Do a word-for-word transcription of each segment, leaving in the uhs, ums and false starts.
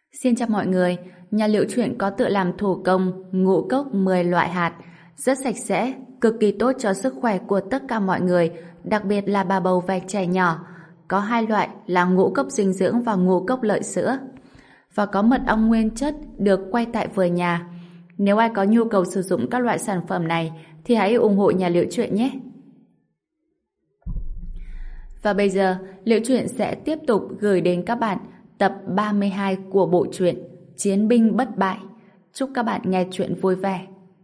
Xin chào mọi người, nhà Liễu Chuyện có tự làm thủ công ngũ cốc mười loại hạt, rất sạch sẽ, cực kỳ tốt cho sức khỏe của tất cả mọi người, đặc biệt là bà bầu và trẻ nhỏ. Có hai loại là ngũ cốc dinh dưỡng và ngũ cốc lợi sữa. Và có mật ong nguyên chất được quay tại vườn nhà. Nếu ai có nhu cầu sử dụng các loại sản phẩm này thì hãy ủng hộ nhà Liễu Chuyện nhé. Và bây giờ, Liễu Chuyện sẽ tiếp tục gửi đến các bạn tập ba mươi hai của bộ truyện Chiến binh bất bại. Chúc các bạn nghe chuyện vui vẻ.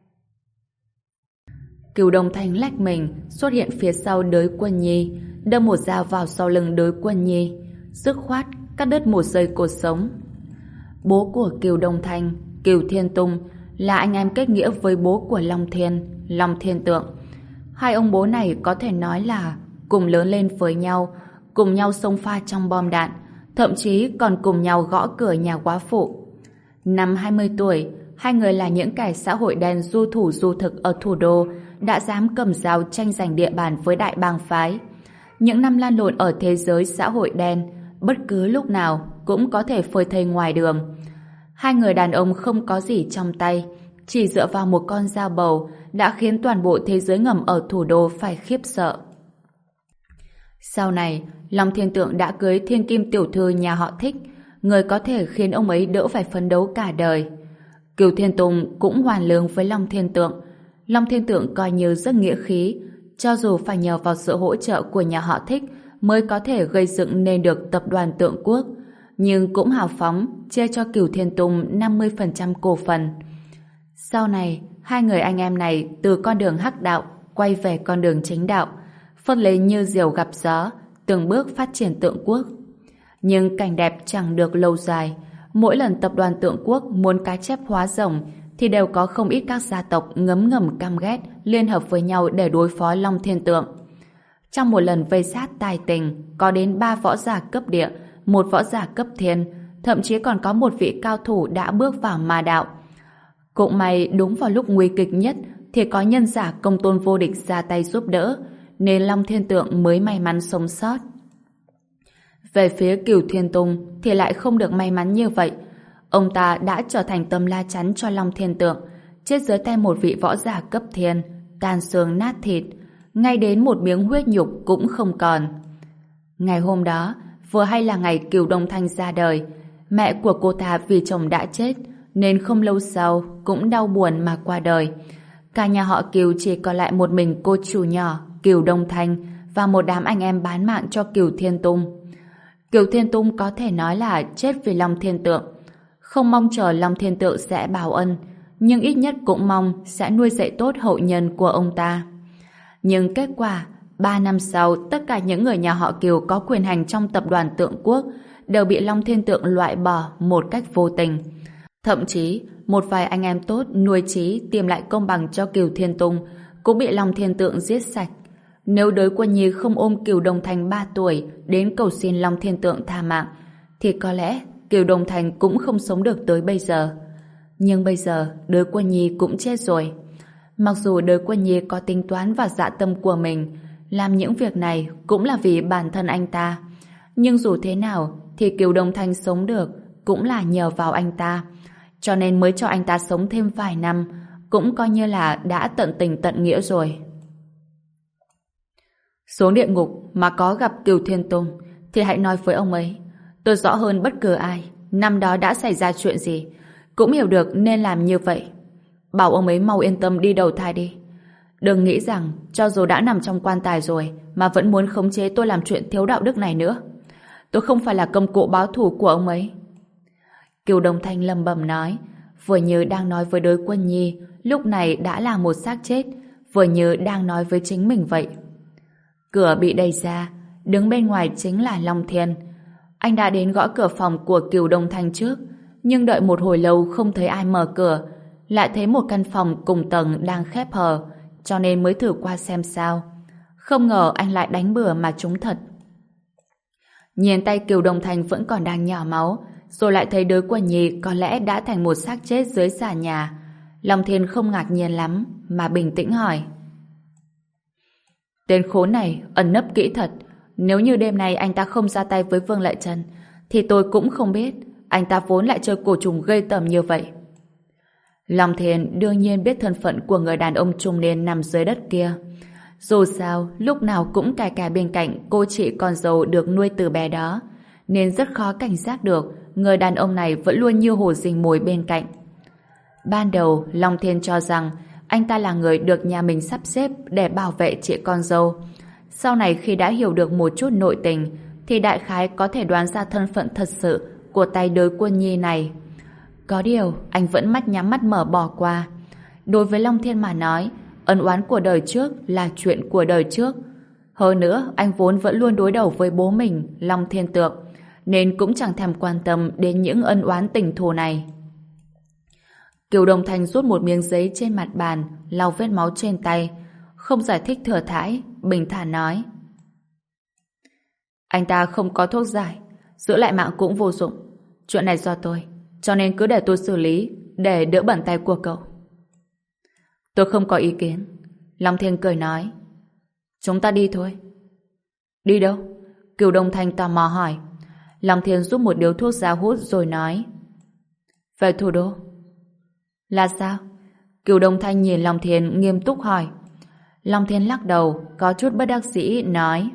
Cửu Đồng Thanh lách mình xuất hiện phía sau Đới Quân Nhi, đâm một dao vào sau lưng Đới Quân Nhi, dứt khoát cắt đứt một dây cột sống. Bố của Cửu Đồng Thanh, Cửu Thiên Tung, là anh em kết nghĩa với bố của Long Thiên, Long Thiên Tượng. Hai ông bố này có thể nói là cùng lớn lên với nhau, cùng nhau xông pha trong bom đạn, thậm chí còn cùng nhau gõ cửa nhà góa phụ. Năm hai mươi tuổi, hai người là những kẻ xã hội đen du thủ du thực ở thủ đô, đã dám cầm dao tranh giành địa bàn với đại bang phái. Những năm lan lộn ở thế giới xã hội đen, bất cứ lúc nào cũng có thể phơi thây ngoài đường. Hai người đàn ông không có gì trong tay, chỉ dựa vào một con dao bầu đã khiến toàn bộ thế giới ngầm ở thủ đô phải khiếp sợ. Sau này, Long Thiên Tượng đã cưới thiên kim tiểu thư nhà họ Thích, người có thể khiến ông ấy đỡ phải phấn đấu cả đời. Cửu Thiên Tùng cũng hoàn lương với Long Thiên Tượng. Long Thiên Tượng coi như rất nghĩa khí, cho dù phải nhờ vào sự hỗ trợ của nhà họ Thích mới có thể gây dựng nên được tập đoàn Tượng Quốc, nhưng cũng hào phóng chia cho Cửu Thiên Tùng năm mươi phần trăm cổ phần. Sau này, hai người anh em này từ con đường hắc đạo quay về con đường chính đạo, phân lấy như diều gặp gió, từng bước phát triển Tượng Quốc. Nhưng cảnh đẹp chẳng được lâu dài. Mỗi lần tập đoàn Tượng Quốc muốn cá chép hóa rồng thì đều có không ít các gia tộc ngấm ngầm căm ghét liên hợp với nhau để đối phó Long Thiên Tượng. Trong một lần vây sát tài tình, có đến ba võ giả cấp địa, một võ giả cấp thiên, thậm chí còn có một vị cao thủ đã bước vào ma đạo. Cũng may đúng vào lúc nguy kịch nhất thì có nhân giả Công Tôn Vô Địch ra tay giúp đỡ, nên Long Thiên Tượng mới may mắn sống sót. Về phía Cửu Thiên Tùng thì lại không được may mắn như vậy. Ông ta đã trở thành tấm lá chắn cho Long Thiên Tượng, chết dưới tay một vị võ giả cấp thiên, tan xương nát thịt, ngay đến một miếng huyết nhục cũng không còn. Ngày hôm đó, vừa hay là ngày Cửu Đồng Thanh ra đời. Mẹ của cô ta vì chồng đã chết, nên không lâu sau cũng đau buồn mà qua đời. Cả nhà họ Cửu chỉ còn lại một mình cô chủ nhỏ Cửu Đồng Thanh và một đám anh em bán mạng cho Cửu Thiên Tung. Cửu Thiên Tung có thể nói là chết vì Long Thiên Tượng. Không mong chờ Long Thiên Tượng sẽ báo ân, nhưng ít nhất cũng mong sẽ nuôi dạy tốt hậu nhân của ông ta. Nhưng kết quả, ba năm sau, tất cả những người nhà họ Cửu có quyền hành trong tập đoàn Tượng Quốc đều bị Long Thiên Tượng loại bỏ một cách vô tình. Thậm chí, một vài anh em tốt nuôi chí tìm lại công bằng cho Cửu Thiên Tung cũng bị Long Thiên Tượng giết sạch. Nếu Đới Quân Nhi không ôm Cửu Đồng Thanh ba tuổi đến cầu xin Long Thiên Tượng tha mạng, thì có lẽ Cửu Đồng Thanh cũng không sống được tới bây giờ. Nhưng bây giờ Đới Quân Nhi cũng chết rồi. Mặc dù Đới Quân Nhi có tính toán và dạ tâm của mình, làm những việc này cũng là vì bản thân anh ta. Nhưng dù thế nào thì Cửu Đồng Thanh sống được cũng là nhờ vào anh ta. Cho nên mới cho anh ta sống thêm vài năm, cũng coi như là đã tận tình tận nghĩa rồi. Xuống địa ngục mà có gặp Cửu Thiên Tùng thì hãy nói với ông ấy. Tôi rõ hơn bất cứ ai năm đó đã xảy ra chuyện gì, cũng hiểu được nên làm như vậy. Bảo ông ấy mau yên tâm đi đầu thai đi. Đừng nghĩ rằng cho dù đã nằm trong quan tài rồi mà vẫn muốn khống chế tôi làm chuyện thiếu đạo đức này nữa. Tôi không phải là công cụ báo thù của ông ấy. Cửu Đồng Thanh lầm bầm nói, vừa như đang nói với Đới Quân Nhi lúc này đã là một xác chết, vừa như đang nói với chính mình vậy. Cửa bị đẩy ra, đứng bên ngoài chính là Long Thiên. Anh đã đến gõ cửa phòng của Cửu Đồng Thanh trước, nhưng đợi một hồi lâu không thấy ai mở cửa, lại thấy một căn phòng cùng tầng đang khép hờ, cho nên mới thử qua xem sao. Không ngờ anh lại đánh bừa mà trúng thật. Nhìn tay Cửu Đồng Thanh vẫn còn đang nhỏ máu, rồi lại thấy Đới Quân Nhi có lẽ đã thành một xác chết dưới xà nhà. Long Thiên không ngạc nhiên lắm, mà bình tĩnh hỏi. Tên khốn này ẩn nấp kỹ thật. Nếu như đêm nay anh ta không ra tay với Vương Lợi Trần, thì tôi cũng không biết anh ta vốn lại chơi cổ trùng gây tởm như vậy. Long Thiên đương nhiên biết thân phận của người đàn ông trung niên nằm dưới đất kia. Dù sao, lúc nào cũng cài cài bên cạnh cô chị con dâu được nuôi từ bé đó, nên rất khó cảnh giác được người đàn ông này vẫn luôn như hổ rình mồi bên cạnh. Ban đầu, Long Thiên cho rằng anh ta là người được nhà mình sắp xếp để bảo vệ chị con dâu. Sau này khi đã hiểu được một chút nội tình, thì đại khái có thể đoán ra thân phận thật sự của tay đới Quân Nhi này. Có điều, anh vẫn mắt nhắm mắt mở bỏ qua. Đối với Long Thiên mà nói, ân oán của đời trước là chuyện của đời trước. Hơn nữa, anh vốn vẫn luôn đối đầu với bố mình, Long Thiên Tượng, nên cũng chẳng thèm quan tâm đến những ân oán tình thù này. Kiều Đông Thanh rút một miếng giấy trên mặt bàn, lau vết máu trên tay, không giải thích thừa thãi, bình thản nói: anh ta không có thuốc giải, giữ lại mạng cũng vô dụng. Chuyện này do tôi, cho nên cứ để tôi xử lý, để đỡ bẩn tay của cậu. Tôi không có ý kiến. Long Thiên cười nói: chúng ta đi thôi. Đi đâu? Kiều Đông Thanh tò mò hỏi. Long Thiên rút một điếu thuốc ra hút rồi nói: về thủ đô. Là sao? Kiều Đông Thanh nhìn Long Thiên nghiêm túc hỏi. Long Thiên lắc đầu, có chút bất đắc dĩ nói: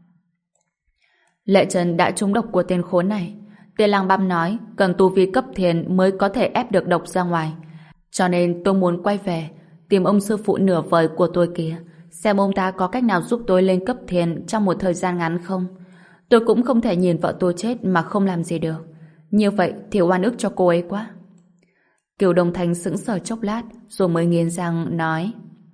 Lệ Trần đã trúng độc của tên khốn này. Tên lang băm nói cần tu vi cấp thiền mới có thể ép được độc ra ngoài. Cho nên tôi muốn quay về tìm ông sư phụ nửa vời của tôi kia, xem ông ta có cách nào giúp tôi lên cấp thiền trong một thời gian ngắn không. Tôi cũng không thể nhìn vợ tôi chết mà không làm gì được. Như vậy thì oan ức cho cô ấy quá. Kiều Đông Thanh sững sờ chốc lát rồi mới nghiến răng nói: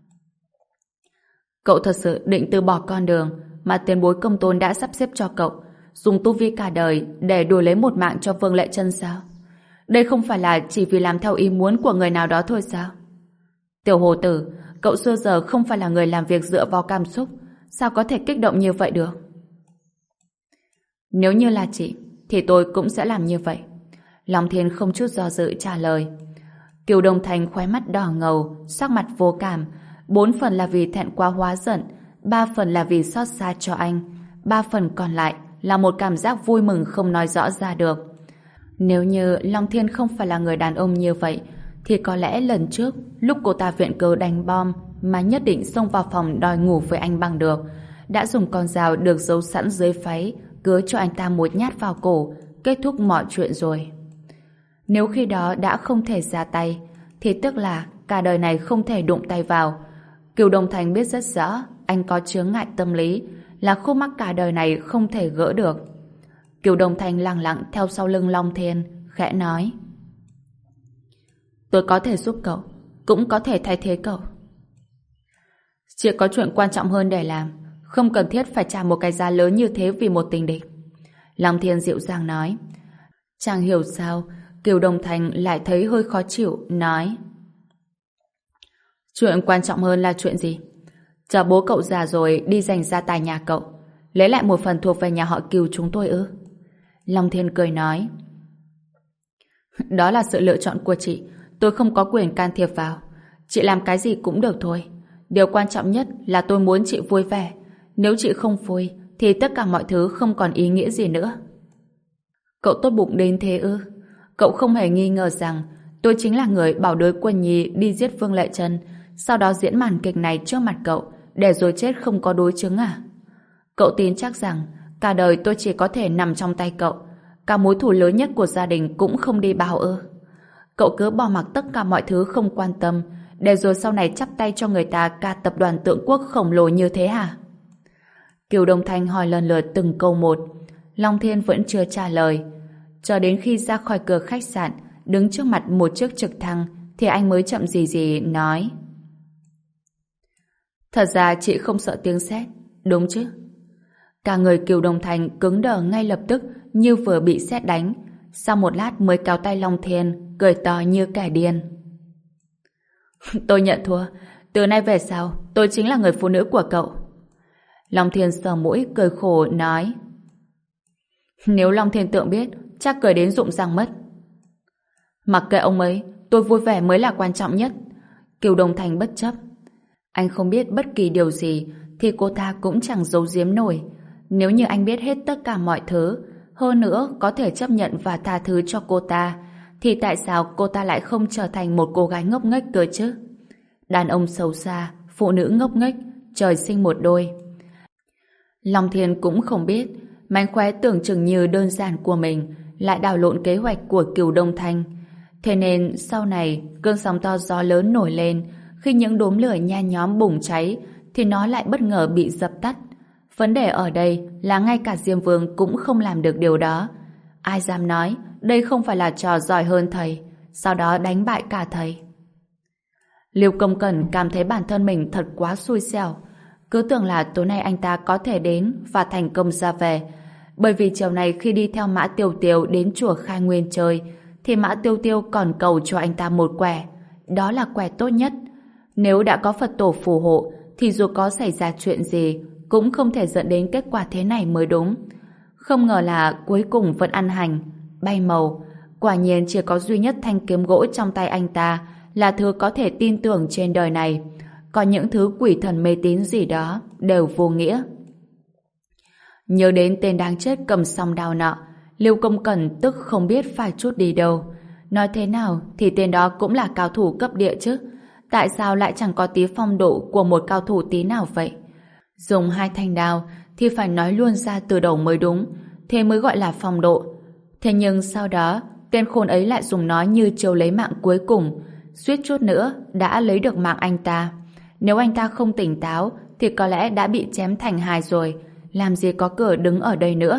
cậu thật sự định từ bỏ con đường mà tiền bối Công Tôn đã sắp xếp cho cậu, dùng tu vi cả đời để đổi lấy một mạng cho Vương Lệ Trân sao? Đây không phải là chỉ vì làm theo ý muốn của người nào đó thôi sao? Tiểu hồ tử, cậu xưa giờ không phải là người làm việc dựa vào cảm xúc, sao có thể kích động như vậy được? Nếu như là chị, thì tôi cũng sẽ làm như vậy. Long Thiên không chút do dự trả lời. Kiều Đông Thanh khóe mắt đỏ ngầu, sắc mặt vô cảm, bốn phần là vì thẹn quá hóa giận, ba phần là vì xót xa cho anh, ba phần còn lại là một cảm giác vui mừng không nói rõ ra được. Nếu như Long Thiên không phải là người đàn ông như vậy, thì có lẽ lần trước, lúc cô ta viện cớ đánh bom mà nhất định xông vào phòng đòi ngủ với anh bằng được, đã dùng con dao được giấu sẵn dưới váy cứa cho anh ta một nhát vào cổ, kết thúc mọi chuyện rồi. Nếu khi đó đã không thể ra tay, thì tức là cả đời này không thể đụng tay vào. Kiều Đông Thanh biết rất rõ anh có chướng ngại tâm lý, là khúc mắc cả đời này không thể gỡ được. Kiều Đông Thanh lặng lặng theo sau lưng Long Thiên, khẽ nói: tôi có thể giúp cậu, cũng có thể thay thế cậu. Chỉ có chuyện quan trọng hơn để làm, không cần thiết phải trả một cái giá lớn như thế vì một tình địch. Long Thiên dịu dàng nói. Chẳng hiểu sao Kiều Đông Thanh lại thấy hơi khó chịu, nói: chuyện quan trọng hơn là chuyện gì? Chờ bố cậu già rồi đi giành gia tài nhà cậu, lấy lại một phần thuộc về nhà họ Kiều chúng tôi ư? Long Thiên cười nói: đó là sự lựa chọn của chị, tôi không có quyền can thiệp vào. Chị làm cái gì cũng được thôi. Điều quan trọng nhất là tôi muốn chị vui vẻ. Nếu chị không vui thì tất cả mọi thứ không còn ý nghĩa gì nữa. Cậu tốt bụng đến thế ư? Cậu không hề nghi ngờ rằng tôi chính là người bảo đới Quân Nhi đi giết Vương Lệ Trân, sau đó diễn màn kịch này trước mặt cậu để rồi chết không có đối chứng à? Cậu tin chắc rằng cả đời tôi chỉ có thể nằm trong tay cậu, cả mối thù lớn nhất của gia đình cũng không đi bao ư? Cậu cứ bỏ mặc tất cả mọi thứ không quan tâm để rồi sau này chắp tay cho người ta cả tập đoàn Tượng Quốc khổng lồ như thế hả? Kiều Đông Thanh hỏi lần lượt từng câu một. Long Thiên vẫn chưa trả lời. Cho đến khi ra khỏi cửa khách sạn, đứng trước mặt một chiếc trực thăng, thì anh mới chậm gì gì nói: thật ra chị không sợ tiếng sét, đúng chứ? Cả người Kiều Đông Thanh cứng đờ ngay lập tức như vừa bị sét đánh. Sau một lát mới kéo tay Long Thiên, cười to như kẻ điên. Tôi nhận thua. Từ nay về sau, tôi chính là người phụ nữ của cậu. Long Thiên sờ mũi, cười khổ, nói: nếu Long Thiên Tượng biết, chắc cười đến rụng răng mất. Mặc kệ ông ấy, tôi vui vẻ mới là quan trọng nhất. Kiều Đông Thanh bất chấp. Anh không biết bất kỳ điều gì thì cô ta cũng chẳng giấu giếm nổi. Nếu như anh biết hết tất cả mọi thứ hơn nữa có thể chấp nhận và tha thứ cho cô ta, thì tại sao cô ta lại không trở thành một cô gái ngốc nghếch cơ chứ? Đàn ông xấu xa, phụ nữ ngốc nghếch, trời sinh một đôi. Long Thiên cũng không biết, mánh khóe tưởng chừng như đơn giản của mình lại đảo lộn kế hoạch của Cửu Đông Thanh. Thế nên sau này cơn sóng to gió lớn nổi lên, khi những đốm lửa nhen nhóm bùng cháy thì nó lại bất ngờ bị dập tắt. Vấn đề ở đây là ngay cả Diêm Vương cũng không làm được điều đó. Ai dám nói đây không phải là trò giỏi hơn thầy, sau đó đánh bại cả thầy. Liêu Công Cẩn cảm thấy bản thân mình thật quá xui xẻo. Cứ tưởng là tối nay anh ta có thể đến và thành công ra về. Bởi vì chiều này khi đi theo Mã Tiêu Tiêu đến chùa Khai Nguyên chơi, thì Mã Tiêu Tiêu còn cầu cho anh ta một quẻ. Đó là quẻ tốt nhất. Nếu đã có Phật tổ phù hộ, thì dù có xảy ra chuyện gì, cũng không thể dẫn đến kết quả thế này mới đúng. Không ngờ là cuối cùng vẫn ăn hành, bay màu. Quả nhiên chỉ có duy nhất thanh kiếm gỗ trong tay anh ta là thứ có thể tin tưởng trên đời này. Còn những thứ quỷ thần mê tín gì đó đều vô nghĩa. Nhớ đến tên đáng chết cầm song đao nọ, Liêu Công Cẩn tức không biết phải chút đi đâu. Nói thế nào thì tên đó cũng là cao thủ cấp địa chứ. Tại sao lại chẳng có tí phong độ của một cao thủ tí nào vậy? Dùng hai thanh đao thì phải nói luôn ra từ đầu mới đúng, thế mới gọi là phong độ. Thế nhưng sau đó tên khốn ấy lại dùng nó như chiêu lấy mạng cuối cùng, suýt chút nữa đã lấy được mạng anh ta. Nếu anh ta không tỉnh táo thì có lẽ đã bị chém thành hai rồi, làm gì có cửa đứng ở đây nữa.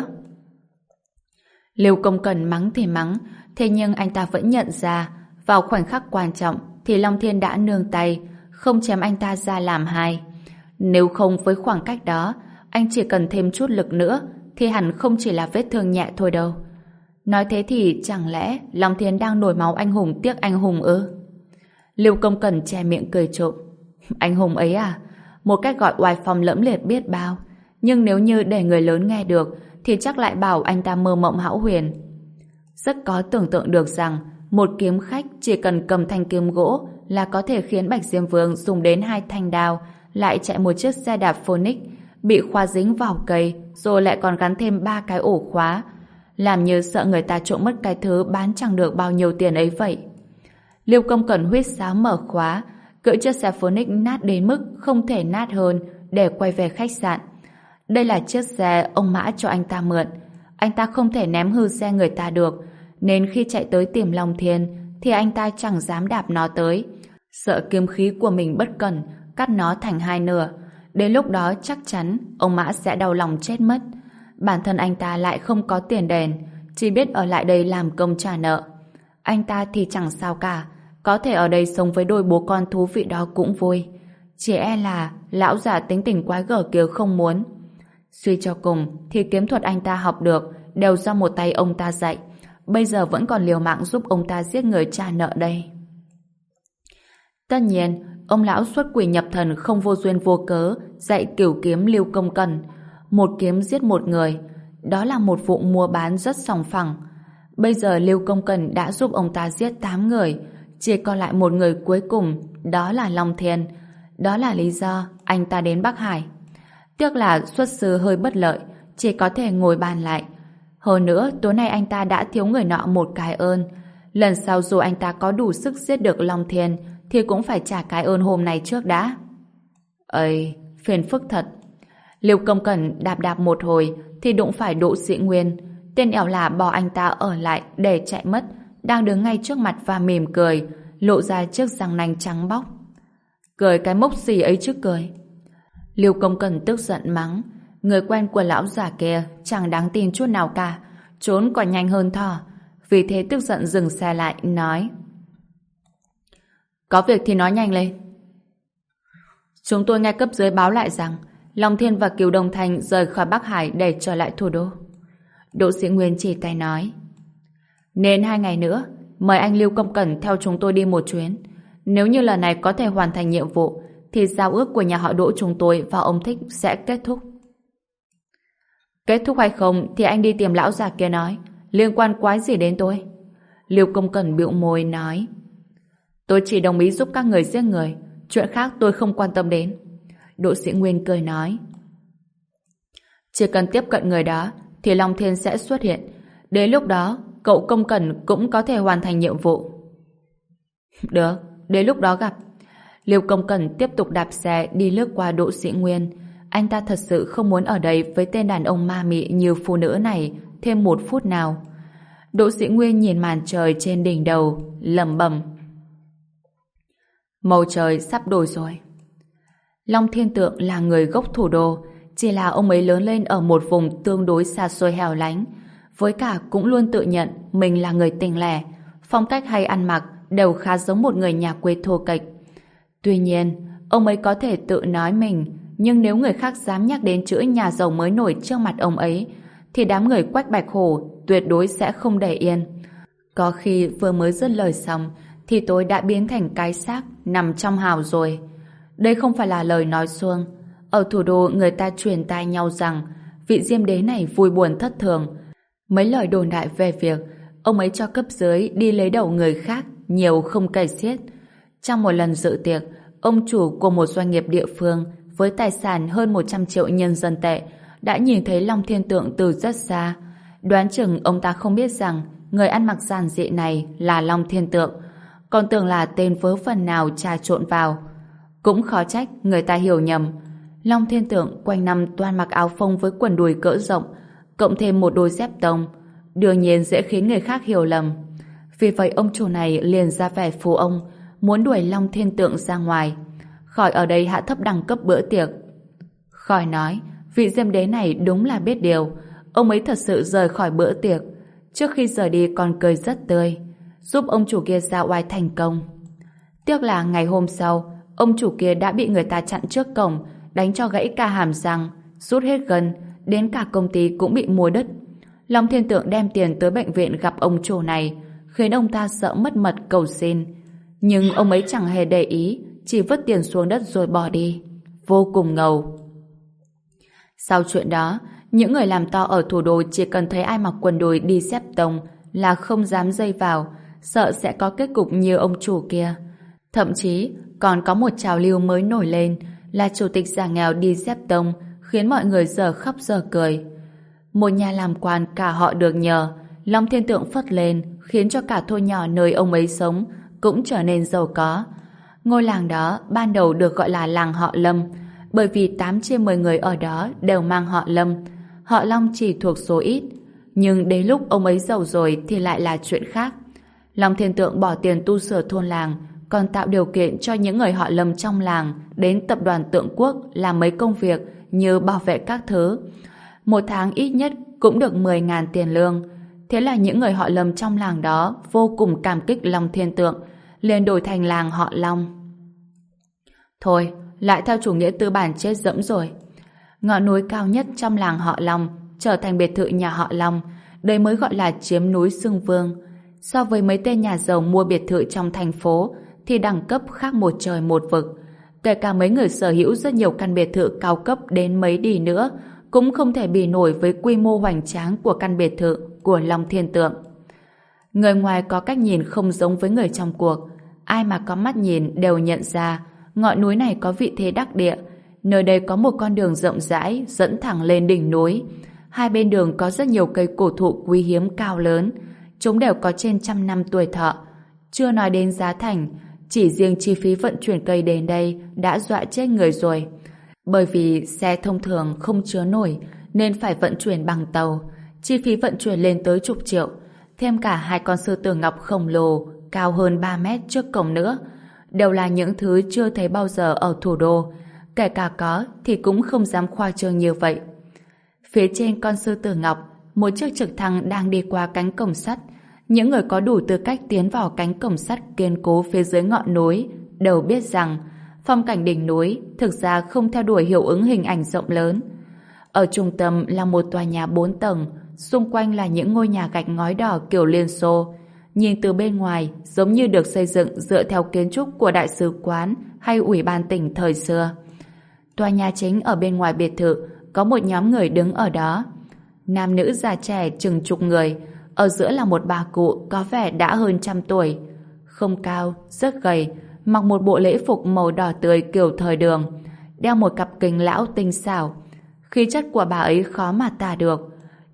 Liêu Công Cẩn mắng thì mắng, thế nhưng anh ta vẫn nhận ra vào khoảnh khắc quan trọng thì Long Thiên đã nương tay, không chém anh ta ra làm hai. Nếu không với khoảng cách đó, anh chỉ cần thêm chút lực nữa thì hẳn không chỉ là vết thương nhẹ thôi đâu. Nói thế thì chẳng lẽ Long Thiên đang nổi máu anh hùng tiếc anh hùng ư? Liêu Công Cẩn che miệng cười trộm. Anh hùng ấy à? Một cách gọi oai phong lẫm liệt biết bao. Nhưng nếu như để người lớn nghe được thì chắc lại bảo anh ta mơ mộng hão huyền. Rất có tưởng tượng được rằng một kiếm khách chỉ cần cầm thanh kiếm gỗ là có thể khiến Bạch Diêm Vương dùng đến hai thanh đao, lại chạy một chiếc xe đạp Phoenix bị khóa dính vào cây, rồi lại còn gắn thêm ba cái ổ khóa, làm như sợ người ta trộm mất cái thứ bán chẳng được bao nhiêu tiền ấy vậy. Liêu Công Cẩn huýt sáo mở khóa, cưỡi chiếc xe Phoenix nát đến mức không thể nát hơn để quay về khách sạn. Đây là chiếc xe ông Mã cho anh ta mượn. Anh ta không thể ném hư xe người ta được, nên khi chạy tới tìm Long Thiên thì anh ta chẳng dám đạp nó tới, sợ kiếm khí của mình bất cẩn cắt nó thành hai nửa. Đến lúc đó chắc chắn ông Mã sẽ đau lòng chết mất. Bản thân anh ta lại không có tiền đền, chỉ biết ở lại đây làm công trả nợ. Anh ta thì chẳng sao cả, có thể ở đây sống với đôi bố con thú vị đó cũng vui. Chỉ e là lão già tính tình quái gở kia không muốn. Suy cho cùng thì kiếm thuật anh ta học được đều do một tay ông ta dạy, bây giờ vẫn còn liều mạng giúp ông ta giết người trả nợ đây. Tất nhiên, ông lão xuất quỷ nhập thần không vô duyên vô cớ dạy cửu kiếm Liêu Công Cẩn, một kiếm giết một người. Đó là một vụ mua bán rất sòng phẳng. Bây giờ Liêu Công Cẩn đã giúp ông ta giết tám người, chỉ còn lại một người cuối cùng, đó là Long Thiên. Đó là lý do anh ta đến Bắc Hải. Tiếc là xuất sư hơi bất lợi, chỉ có thể ngồi bàn lại. Hơn nữa, tối nay anh ta đã thiếu người nọ một cái ơn. Lần sau dù anh ta có đủ sức giết được Long Thiên thì cũng phải trả cái ơn hôm nay trước đã. Ây, phiền phức thật. Liêu Công Cẩn đạp đạp một hồi thì đụng phải Đỗ Sĩ Nguyên. Tên ẻo lả bỏ anh ta ở lại để chạy mất, đang đứng ngay trước mặt và mỉm cười, lộ ra chiếc răng nanh trắng bóc. Cười cái mốc gì ấy chứ cười. Liêu Công Cẩn tức giận mắng, người quen của lão già kia chẳng đáng tin chút nào cả, trốn còn nhanh hơn thỏ. Vì thế tức giận dừng xe lại, nói: Có việc thì nói nhanh lên. Chúng tôi nghe cấp dưới báo lại rằng Long Thiên và Cửu Đông Thanh rời khỏi Bắc Hải để trở lại thủ đô. Đỗ Sĩ Nguyên chỉ tay nói: Nên hai ngày nữa mời anh Liêu Công Cẩn theo chúng tôi đi một chuyến. Nếu như lần này có thể hoàn thành nhiệm vụ thì giao ước của nhà họ Đỗ chúng tôi và ông Thích sẽ kết thúc. Kết thúc hay không thì anh đi tìm lão già kia nói, liên quan quái gì đến tôi? Liêu Công Cẩn bĩu môi nói: Tôi chỉ đồng ý giúp các người giết người, chuyện khác tôi không quan tâm đến. Đỗ Sĩ Nguyên cười nói: Chỉ cần tiếp cận người đó thì Long Thiên sẽ xuất hiện. Đến lúc đó, cậu Công Cẩn cũng có thể hoàn thành nhiệm vụ. Được, đến lúc đó gặp. Liêu Công Cẩn tiếp tục đạp xe đi lướt qua Đỗ Sĩ Nguyên. Anh ta thật sự không muốn ở đây với tên đàn ông ma mị như phụ nữ này thêm một phút nào. Đỗ Sĩ Nguyên nhìn màn trời trên đỉnh đầu, lẩm bẩm: màu trời sắp đổi rồi. Long Thiên Tượng là người gốc thủ đô, chỉ là ông ấy lớn lên ở một vùng tương đối xa xôi hẻo lánh, với cả cũng luôn tự nhận mình là người tỉnh lẻ, phong cách hay ăn mặc đều khá giống một người nhà quê thô kệch. Tuy nhiên, ông ấy có thể tự nói mình, nhưng nếu người khác dám nhắc đến chữ nhà giàu mới nổi trước mặt ông ấy, thì đám người Quách Bạch Hổ tuyệt đối sẽ không để yên. Có khi vừa mới dứt lời xong, thì tôi đã biến thành cái xác nằm trong hào rồi. Đây không phải là lời nói suông. Ở thủ đô người ta truyền tai nhau rằng vị Diêm Đế này vui buồn thất thường. Mấy lời đồn đại về việc ông ấy cho cấp dưới đi lấy đầu người khác nhiều không kể xiết. Trong một lần dự tiệc, ông chủ của một doanh nghiệp địa phương với tài sản hơn một trăm triệu nhân dân tệ đã nhìn thấy Long Thiên Tượng từ rất xa. Đoán chừng ông ta không biết rằng người ăn mặc giản dị này là Long Thiên Tượng, còn tưởng là tên vớ vẩn nào trà trộn vào. Cũng khó trách người ta hiểu nhầm. Long Thiên Tượng quanh năm toàn mặc áo phông với quần đùi cỡ rộng, cộng thêm một đôi dép tông, đương nhiên dễ khiến người khác hiểu lầm. Vì vậy ông chủ này liền ra vẻ phù ông, muốn đuổi Long Thiên Tượng ra ngoài, khỏi ở đây hạ thấp đẳng cấp bữa tiệc. Khỏi nói, vị Diêm Đế này đúng là biết điều, ông ấy thật sự rời khỏi bữa tiệc. Trước khi rời đi còn cười rất tươi, giúp ông chủ kia ra oai thành công. Tiếc là ngày hôm sau, ông chủ kia đã bị người ta chặn trước cổng, đánh cho gãy cả hàm răng, rút hết gân, đến cả công ty cũng bị mua đứt. Long Thiên Tượng đem tiền tới bệnh viện gặp ông chủ này, khiến ông ta sợ mất mật cầu xin. Nhưng ông ấy chẳng hề để ý, chỉ vứt tiền xuống đất rồi bỏ đi. Vô cùng ngầu. Sau chuyện đó, những người làm to ở thủ đô chỉ cần thấy ai mặc quần đùi đi xếp tông là không dám dây vào, sợ sẽ có kết cục như ông chủ kia. Thậm chí còn có một trào lưu mới nổi lên là chủ tịch giả nghèo đi dép tông, khiến mọi người giờ khóc giờ cười. Một nhà làm quan cả họ được nhờ, Long Thiên Tượng phất lên, khiến cho cả thôn nhỏ nơi ông ấy sống cũng trở nên giàu có. Ngôi làng đó ban đầu được gọi là làng họ Lâm, bởi vì tám trên mười người ở đó đều mang họ Lâm. Họ Long chỉ thuộc số ít, nhưng đến lúc ông ấy giàu rồi thì lại là chuyện khác. Long Thiên Tượng bỏ tiền tu sửa thôn làng, còn tạo điều kiện cho những người họ Lâm trong làng đến tập đoàn Tượng Quốc làm mấy công việc như bảo vệ các thứ. Một tháng ít nhất cũng được mười ngàn tiền lương. Thế là những người họ Lâm trong làng đó vô cùng cảm kích Long Thiên Tượng, liền đổi thành làng họ Long. Thôi, lại theo chủ nghĩa tư bản chết dẫm rồi. Ngọn núi cao nhất trong làng họ Long trở thành biệt thự nhà họ Long, đây mới gọi là chiếm núi xưng vương. So với mấy tên nhà giàu mua biệt thự trong thành phố thì đẳng cấp khác một trời một vực. Kể cả mấy người sở hữu rất nhiều căn biệt thự cao cấp đến mấy đi nữa cũng không thể bì nổi với quy mô hoành tráng của căn biệt thự của Long Thiên Tượng. Người ngoài có cách nhìn không giống với người trong cuộc. Ai mà có mắt nhìn đều nhận ra ngọn núi này có vị thế đắc địa. Nơi đây có một con đường rộng rãi dẫn thẳng lên đỉnh núi. Hai bên đường có rất nhiều cây cổ thụ quý hiếm cao lớn. Chúng đều có trên trăm năm tuổi thọ. Chưa nói đến giá thành, chỉ riêng chi phí vận chuyển cây đến đây đã dọa chết người rồi. Bởi vì xe thông thường không chứa nổi nên phải vận chuyển bằng tàu. Chi phí vận chuyển lên tới chục triệu. Thêm cả hai con sư tử ngọc khổng lồ cao hơn ba mét trước cổng nữa. Đều là những thứ chưa thấy bao giờ ở thủ đô. Kể cả có thì cũng không dám khoa trương như vậy. Phía trên con sư tử ngọc, một chiếc trực thăng đang đi qua cánh cổng sắt. Những người có đủ tư cách tiến vào cánh cổng sắt kiên cố phía dưới ngọn núi đều biết rằng phong cảnh đỉnh núi thực ra không theo đuổi hiệu ứng hình ảnh rộng lớn. Ở trung tâm là một tòa nhà bốn tầng, xung quanh là những ngôi nhà gạch ngói đỏ kiểu Liên Xô. Nhìn từ bên ngoài giống như được xây dựng dựa theo kiến trúc của đại sứ quán hay ủy ban tỉnh thời xưa. Tòa nhà chính ở bên ngoài biệt thự có một nhóm người đứng ở đó. Nam nữ già trẻ chừng chục người, ở giữa là một bà cụ có vẻ đã hơn trăm tuổi. Không cao, rất gầy, mặc một bộ lễ phục màu đỏ tươi kiểu thời đường, đeo một cặp kính lão tinh xảo. Khí chất của bà ấy khó mà tả được.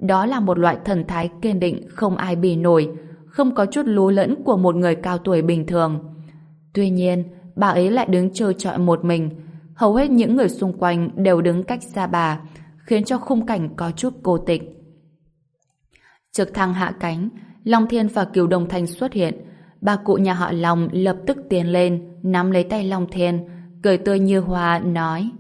Đó là một loại thần thái kiên định không ai bì nổi, không có chút lú lẫn của một người cao tuổi bình thường. Tuy nhiên, bà ấy lại đứng trơ trọi một mình. Hầu hết những người xung quanh đều đứng cách xa bà, khiến cho khung cảnh có chút cô tịch. Trực thăng hạ cánh, Long Thiên và Cửu Đồng Thanh xuất hiện. Bà cụ nhà họ Long lập tức tiến lên, nắm lấy tay Long Thiên, cười tươi như hoa, nói: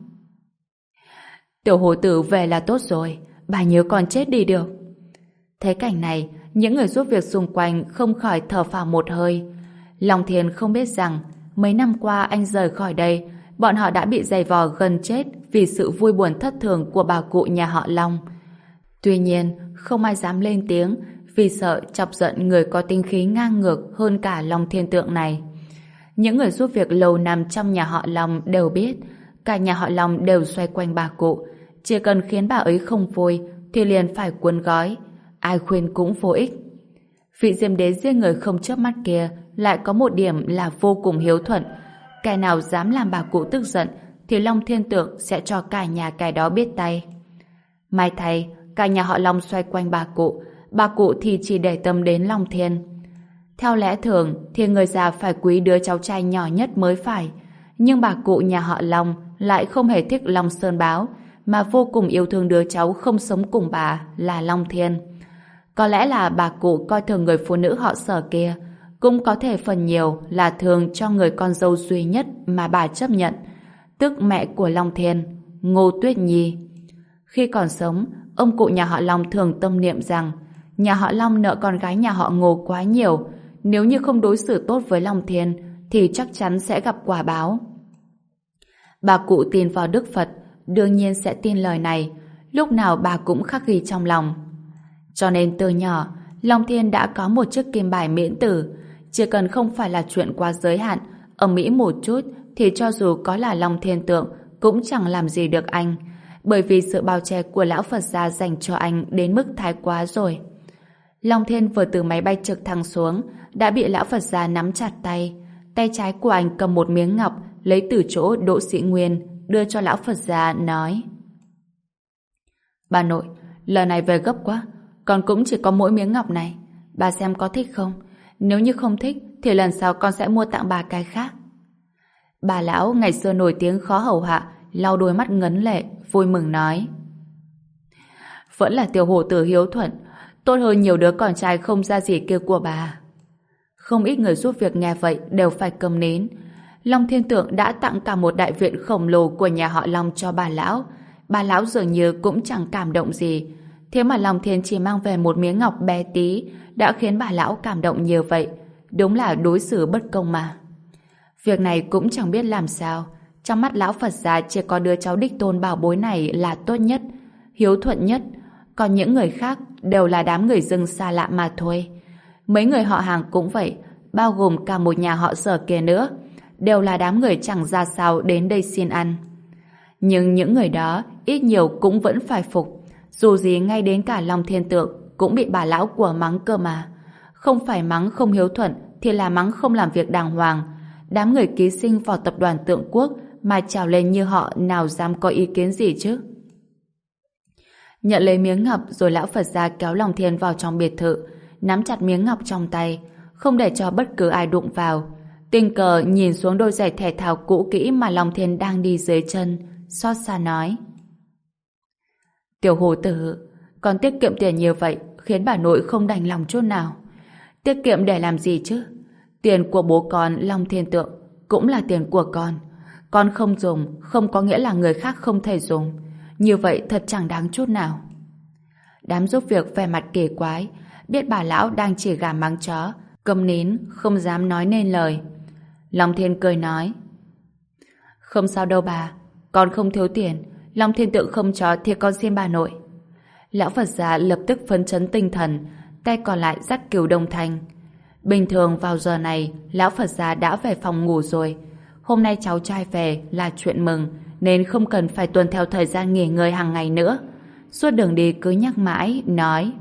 Tiểu hổ tử về là tốt rồi, bà nhớ còn chết đi được. Thấy cảnh này, những người giúp việc xung quanh không khỏi thở phào một hơi. Long Thiên không biết rằng, mấy năm qua anh rời khỏi đây, bọn họ đã bị giày vò gần chết vì sự vui buồn thất thường của bà cụ nhà họ Long. Tuy nhiên, không ai dám lên tiếng vì sợ chọc giận người có tính khí ngang ngược hơn cả Long Thiên Tượng này. Những người giúp việc lâu năm trong nhà họ Long đều biết, cả nhà họ Long đều xoay quanh bà cụ. Chỉ cần khiến bà ấy không vui thì liền phải cuốn gói. Ai khuyên cũng vô ích. Vị Diêm Đế giết người không chớp mắt kia lại có một điểm là vô cùng hiếu thuận. Kẻ nào dám làm bà cụ tức giận thì Long Thiên Tượng sẽ cho cả nhà cái đó biết tay. May thay, cả nhà họ Long xoay quanh bà cụ, bà cụ thì chỉ để tâm đến Long Thiên. Theo lẽ thường thì người già phải quý đứa cháu trai nhỏ nhất mới phải, nhưng bà cụ nhà họ Long lại không hề thích Long Sơn Báo, mà vô cùng yêu thương đứa cháu không sống cùng bà là Long Thiên. Có lẽ là bà cụ coi thường người phụ nữ họ Sở kia, cũng có thể phần nhiều là thường cho người con dâu duy nhất mà bà chấp nhận, tức mẹ của Long Thiên, Ngô Tuyết Nhi. Khi còn sống, ông cụ nhà họ Long thường tâm niệm rằng nhà họ Long nợ con gái nhà họ Ngô quá nhiều, nếu như không đối xử tốt với Long Thiên thì chắc chắn sẽ gặp quả báo. Bà cụ tin vào Đức Phật, đương nhiên sẽ tin lời này, lúc nào bà cũng khắc ghi trong lòng. Cho nên từ nhỏ, Long Thiên đã có một chiếc kim bài miễn tử, chỉ cần không phải là chuyện quá giới hạn, ầm ĩ một chút thì cho dù có là Long Thiên Tượng cũng chẳng làm gì được anh, bởi vì sự bao che của lão Phật gia dành cho anh đến mức thái quá rồi. Long Thiên vừa từ máy bay trực thăng xuống đã bị lão Phật gia nắm chặt tay. Tay trái của anh cầm một miếng ngọc lấy từ chỗ Đỗ Sĩ Nguyên, đưa cho lão Phật gia, nói: Bà nội, lần này về gấp quá, con cũng chỉ có mỗi miếng ngọc này, bà xem có thích không? Nếu như không thích thì lần sau con sẽ mua tặng bà cái khác. Bà lão ngày xưa nổi tiếng khó hầu hạ, lau đôi mắt ngấn lệ, vui mừng nói: Vẫn là tiểu hổ tử hiếu thuận, tốt hơn nhiều đứa con trai không ra gì kia của bà. Không ít người giúp việc nghe vậy đều phải câm nín. Long Thiên Tượng đã tặng cả một đại viện khổng lồ của nhà họ Long cho bà lão. Bà lão dường như cũng chẳng cảm động gì. Thế mà Long Thiên chỉ mang về một miếng ngọc bé tí đã khiến bà lão cảm động nhiều vậy. Đúng là đối xử bất công mà. Việc này cũng chẳng biết làm sao. Trong mắt lão Phật gia chỉ có đứa cháu đích tôn bảo bối này là tốt nhất, hiếu thuận nhất. Còn những người khác đều là đám người dưng xa lạ mà thôi. Mấy người họ hàng cũng vậy, bao gồm cả một nhà họ Sở kia nữa, đều là đám người chẳng ra sao đến đây xin ăn. Nhưng những người đó ít nhiều cũng vẫn phải phục. Dù gì ngay đến cả Long Thiên Tượng cũng bị bà lão của mắng cơ mà. Không phải mắng không hiếu thuận thì là mắng không làm việc đàng hoàng. Đám người ký sinh vào tập đoàn Tượng Quốc mà trào lên như họ nào dám có ý kiến gì chứ. Nhận lấy miếng ngọc rồi lão Phật gia kéo Long Thiên vào trong biệt thự, nắm chặt miếng ngọc trong tay, không để cho bất cứ ai đụng vào. Tình cờ nhìn xuống đôi giày thể thao cũ kỹ mà Long Thiên đang đi dưới chân, xót xa nói: Tiểu hổ tử, con tiết kiệm tiền như vậy khiến bà nội không đành lòng chút nào. Tiết kiệm để làm gì chứ? Tiền của bố con Long Thiên Tượng cũng là tiền của con. Con không dùng không có nghĩa là người khác không thể dùng. Như vậy thật chẳng đáng chút nào. Đám giúp việc vẻ mặt kỳ quái, biết bà lão đang chỉ gà mắng chó, câm nín không dám nói nên lời. Long Thiên cười nói: Không sao đâu bà, con không thiếu tiền, Long Thiên Tượng không cho thì con xin bà nội. Lão Phật gia lập tức phấn chấn tinh thần, tay còn lại dắt Cửu Đồng Thanh. Bình thường vào giờ này lão Phật gia đã về phòng ngủ rồi. Hôm nay cháu trai về là chuyện mừng, nên không cần phải tuân theo thời gian nghỉ ngơi hàng ngày nữa. Suốt đường đi cứ nhắc mãi, nói: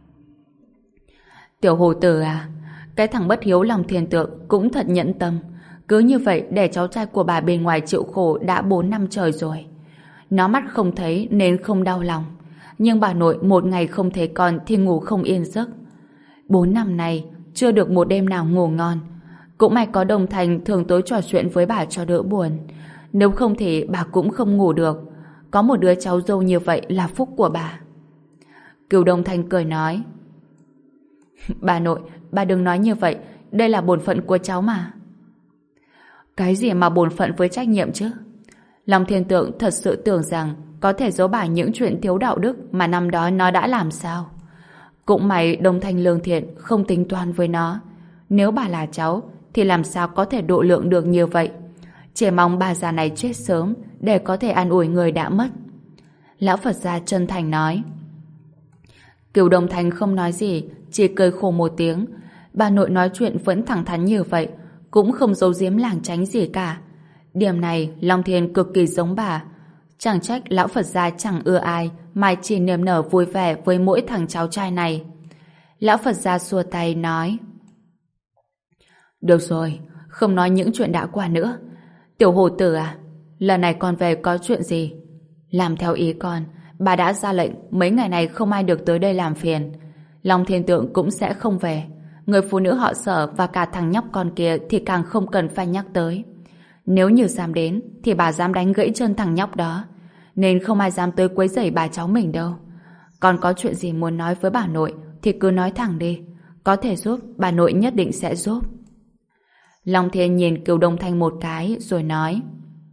Tiểu hổ tử à, cái thằng bất hiếu Long Thiên Tượng cũng thật nhẫn tâm. Cứ như vậy để cháu trai của bà bên ngoài chịu khổ đã bốn năm trời rồi. Nó mắt không thấy nên không đau lòng. nhưng bà nội một ngày không thấy con thì ngủ không yên giấc. Bốn năm nay, chưa được một đêm nào ngủ ngon. Cũng may có Đồng Thành thường tối trò chuyện với bà cho đỡ buồn. Nếu không thì bà cũng không ngủ được. Có một đứa cháu dâu như vậy là phúc của bà. Cửu Đồng Thành cười nói: Bà nội, bà đừng nói như vậy, đây là bổn phận của cháu mà. Cái gì mà bổn phận với trách nhiệm chứ? Long Thiên Tượng thật sự tưởng rằng có thể giấu bà những chuyện thiếu đạo đức mà năm đó nó đã làm sao. Cũng may Đồng Thành lương thiện không tính toán với nó. Nếu bà là cháu thì làm sao có thể độ lượng được như vậy. Chỉ mong bà già này chết sớm để có thể an ủi người đã mất. Lão Phật gia chân thành nói. Cửu Đồng Thành không nói gì, chỉ cười khổ một tiếng. Bà nội nói chuyện vẫn thẳng thắn như vậy, cũng không giấu giếm lảng tránh gì cả. Điểm này Long Thiên cực kỳ giống bà. Chẳng trách lão Phật gia chẳng ưa ai mà chỉ niềm nở vui vẻ với mỗi thằng cháu trai này. Lão Phật gia xua tay nói: Được rồi, không nói những chuyện đã qua nữa. Tiểu Hồ Tử à, lần này con về có chuyện gì? Làm theo ý con, bà đã ra lệnh mấy ngày này không ai được tới đây làm phiền. Long Thiên Tượng cũng sẽ không về. Người phụ nữ họ Sở và cả thằng nhóc con kia thì càng không cần phải nhắc tới. Nếu như dám đến thì bà dám đánh gãy chân thằng nhóc đó, nên không ai dám tới quấy rầy bà cháu mình đâu. Con có chuyện gì muốn nói với bà nội thì cứ nói thẳng đi. Có thể giúp, bà nội nhất định sẽ giúp. Long Thiên nhìn Cửu Đồng Thanh một cái rồi nói: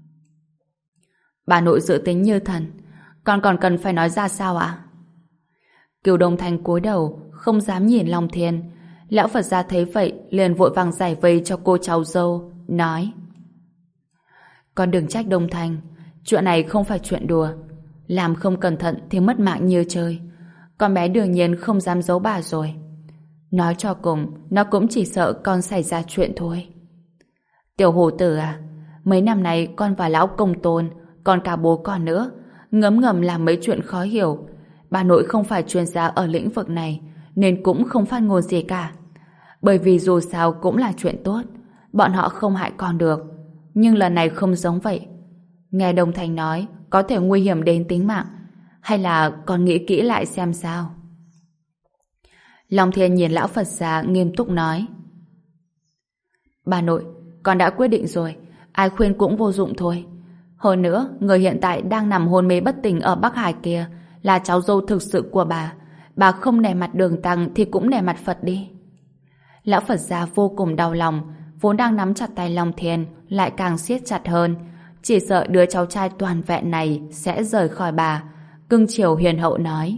Bà nội dự tính như thần, con còn cần phải nói ra sao ạ? Cửu Đồng Thanh cúi đầu không dám nhìn Long Thiên. Lão Phật gia thấy vậy liền vội vàng giải vây cho cô cháu dâu, nói: Con đừng trách Đồng Thanh, chuyện này không phải chuyện đùa. Làm không cẩn thận thì mất mạng như chơi. Con bé đương nhiên không dám giấu bà rồi. Nói cho cùng, nó cũng chỉ sợ con xảy ra chuyện thôi. Tiểu Hồ Tử à, mấy năm nay con và lão Công Tôn, còn cả bố con nữa, ngấm ngầm làm mấy chuyện khó hiểu. Bà nội không phải chuyên gia ở lĩnh vực này, nên cũng không phát ngôn gì cả. Bởi vì dù sao cũng là chuyện tốt, bọn họ không hại con được. Nhưng lần này không giống vậy. Nghe Đồng Thành nói có thể nguy hiểm đến tính mạng, hay là con nghĩ kỹ lại xem sao? Long Thiên nhìn lão Phật gia nghiêm túc nói: Bà nội, con đã quyết định rồi, ai khuyên cũng vô dụng thôi. Hơn nữa, người hiện tại đang nằm hôn mê bất tỉnh ở Bắc Hải kia là cháu dâu thực sự của bà. Bà không nể mặt Đường Tăng thì cũng nể mặt Phật đi. Lão Phật gia vô cùng đau lòng, vốn đang nắm chặt tay Long Thiên lại càng siết chặt hơn, chỉ sợ đứa cháu trai toàn vẹn này sẽ rời khỏi bà. Cưng chiều hiền hậu nói: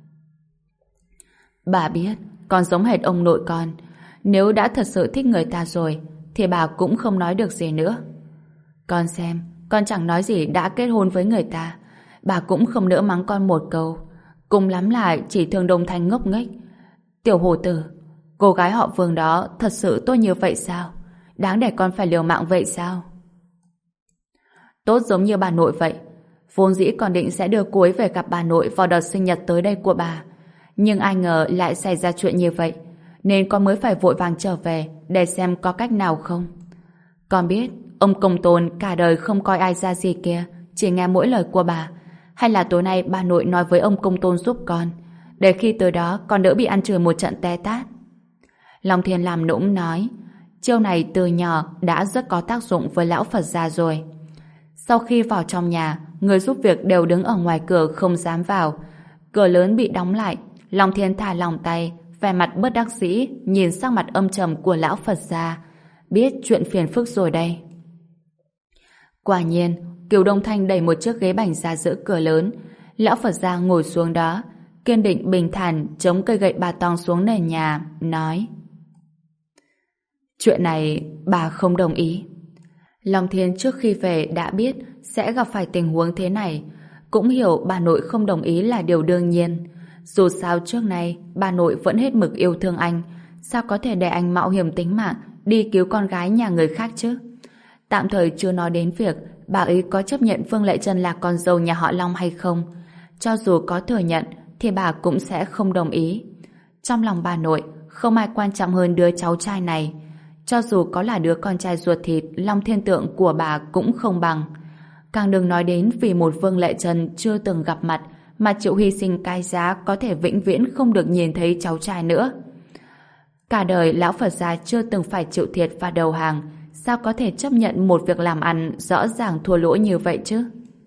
Bà biết con giống hệt ông nội con. Nếu đã thật sự thích người ta rồi thì bà cũng không nói được gì nữa. Con xem, con chẳng nói gì đã kết hôn với người ta, bà cũng không nỡ mắng con một câu. Cùng lắm là chỉ thương Đồng Thanh ngốc nghếch. Tiểu Hồ Tử, cô gái họ Vương đó thật sự tốt như vậy sao? Đáng để con phải liều mạng vậy sao? Tốt giống như bà nội vậy. Vốn dĩ con định sẽ đưa cô ấy về gặp bà nội vào đợt sinh nhật tới đây của bà, nhưng ai ngờ lại xảy ra chuyện như vậy, nên con mới phải vội vàng trở về để xem có cách nào không. Con biết ông Công Tôn cả đời không coi ai ra gì kia, chỉ nghe mỗi lời của bà. Hay là tối nay bà nội nói với ông Công Tôn giúp con, để khi tới đó con đỡ bị ăn chửi một trận té tát. Long Thiên làm nũng nói. Chiêu này từ nhỏ đã rất có tác dụng với lão Phật gia rồi. Sau khi vào trong nhà, người giúp việc đều đứng ở ngoài cửa không dám vào. Cửa lớn bị đóng lại. Long Thiên thả lòng tay, vẻ mặt bất đắc dĩ nhìn sang mặt âm trầm của lão Phật gia. Biết chuyện phiền phức rồi đây. Quả nhiên, Kiều Đông Thanh đẩy một chiếc ghế bành ra giữa cửa lớn. Lão Phật gia ngồi xuống đó, kiên định bình thản chống cây gậy ba tong xuống nền nhà, nói: Chuyện này bà không đồng ý. Long Thiên trước khi về đã biết sẽ gặp phải tình huống thế này, cũng hiểu bà nội không đồng ý là điều đương nhiên. Dù sao trước nay bà nội vẫn hết mực yêu thương anh, sao có thể để anh mạo hiểm tính mạng đi cứu con gái nhà người khác chứ? Tạm thời chưa nói đến việc bà ấy có chấp nhận Vương Lệ Trân là con dâu nhà họ Long hay không. Cho dù có thừa nhận thì bà cũng sẽ không đồng ý. Trong lòng bà nội không ai quan trọng hơn đứa cháu trai này. Cho dù có là đứa con trai ruột thịt, Long Thiên Tượng của bà cũng không bằng. Càng đừng nói đến vì một Vương Lệ Trân chưa từng gặp mặt mà chịu hy sinh cái giá có thể vĩnh viễn không được nhìn thấy cháu trai nữa. Cả đời lão Phật gia chưa từng phải chịu thiệt và đầu hàng, sao có thể chấp nhận một việc làm ăn rõ ràng thua lỗ như vậy chứ?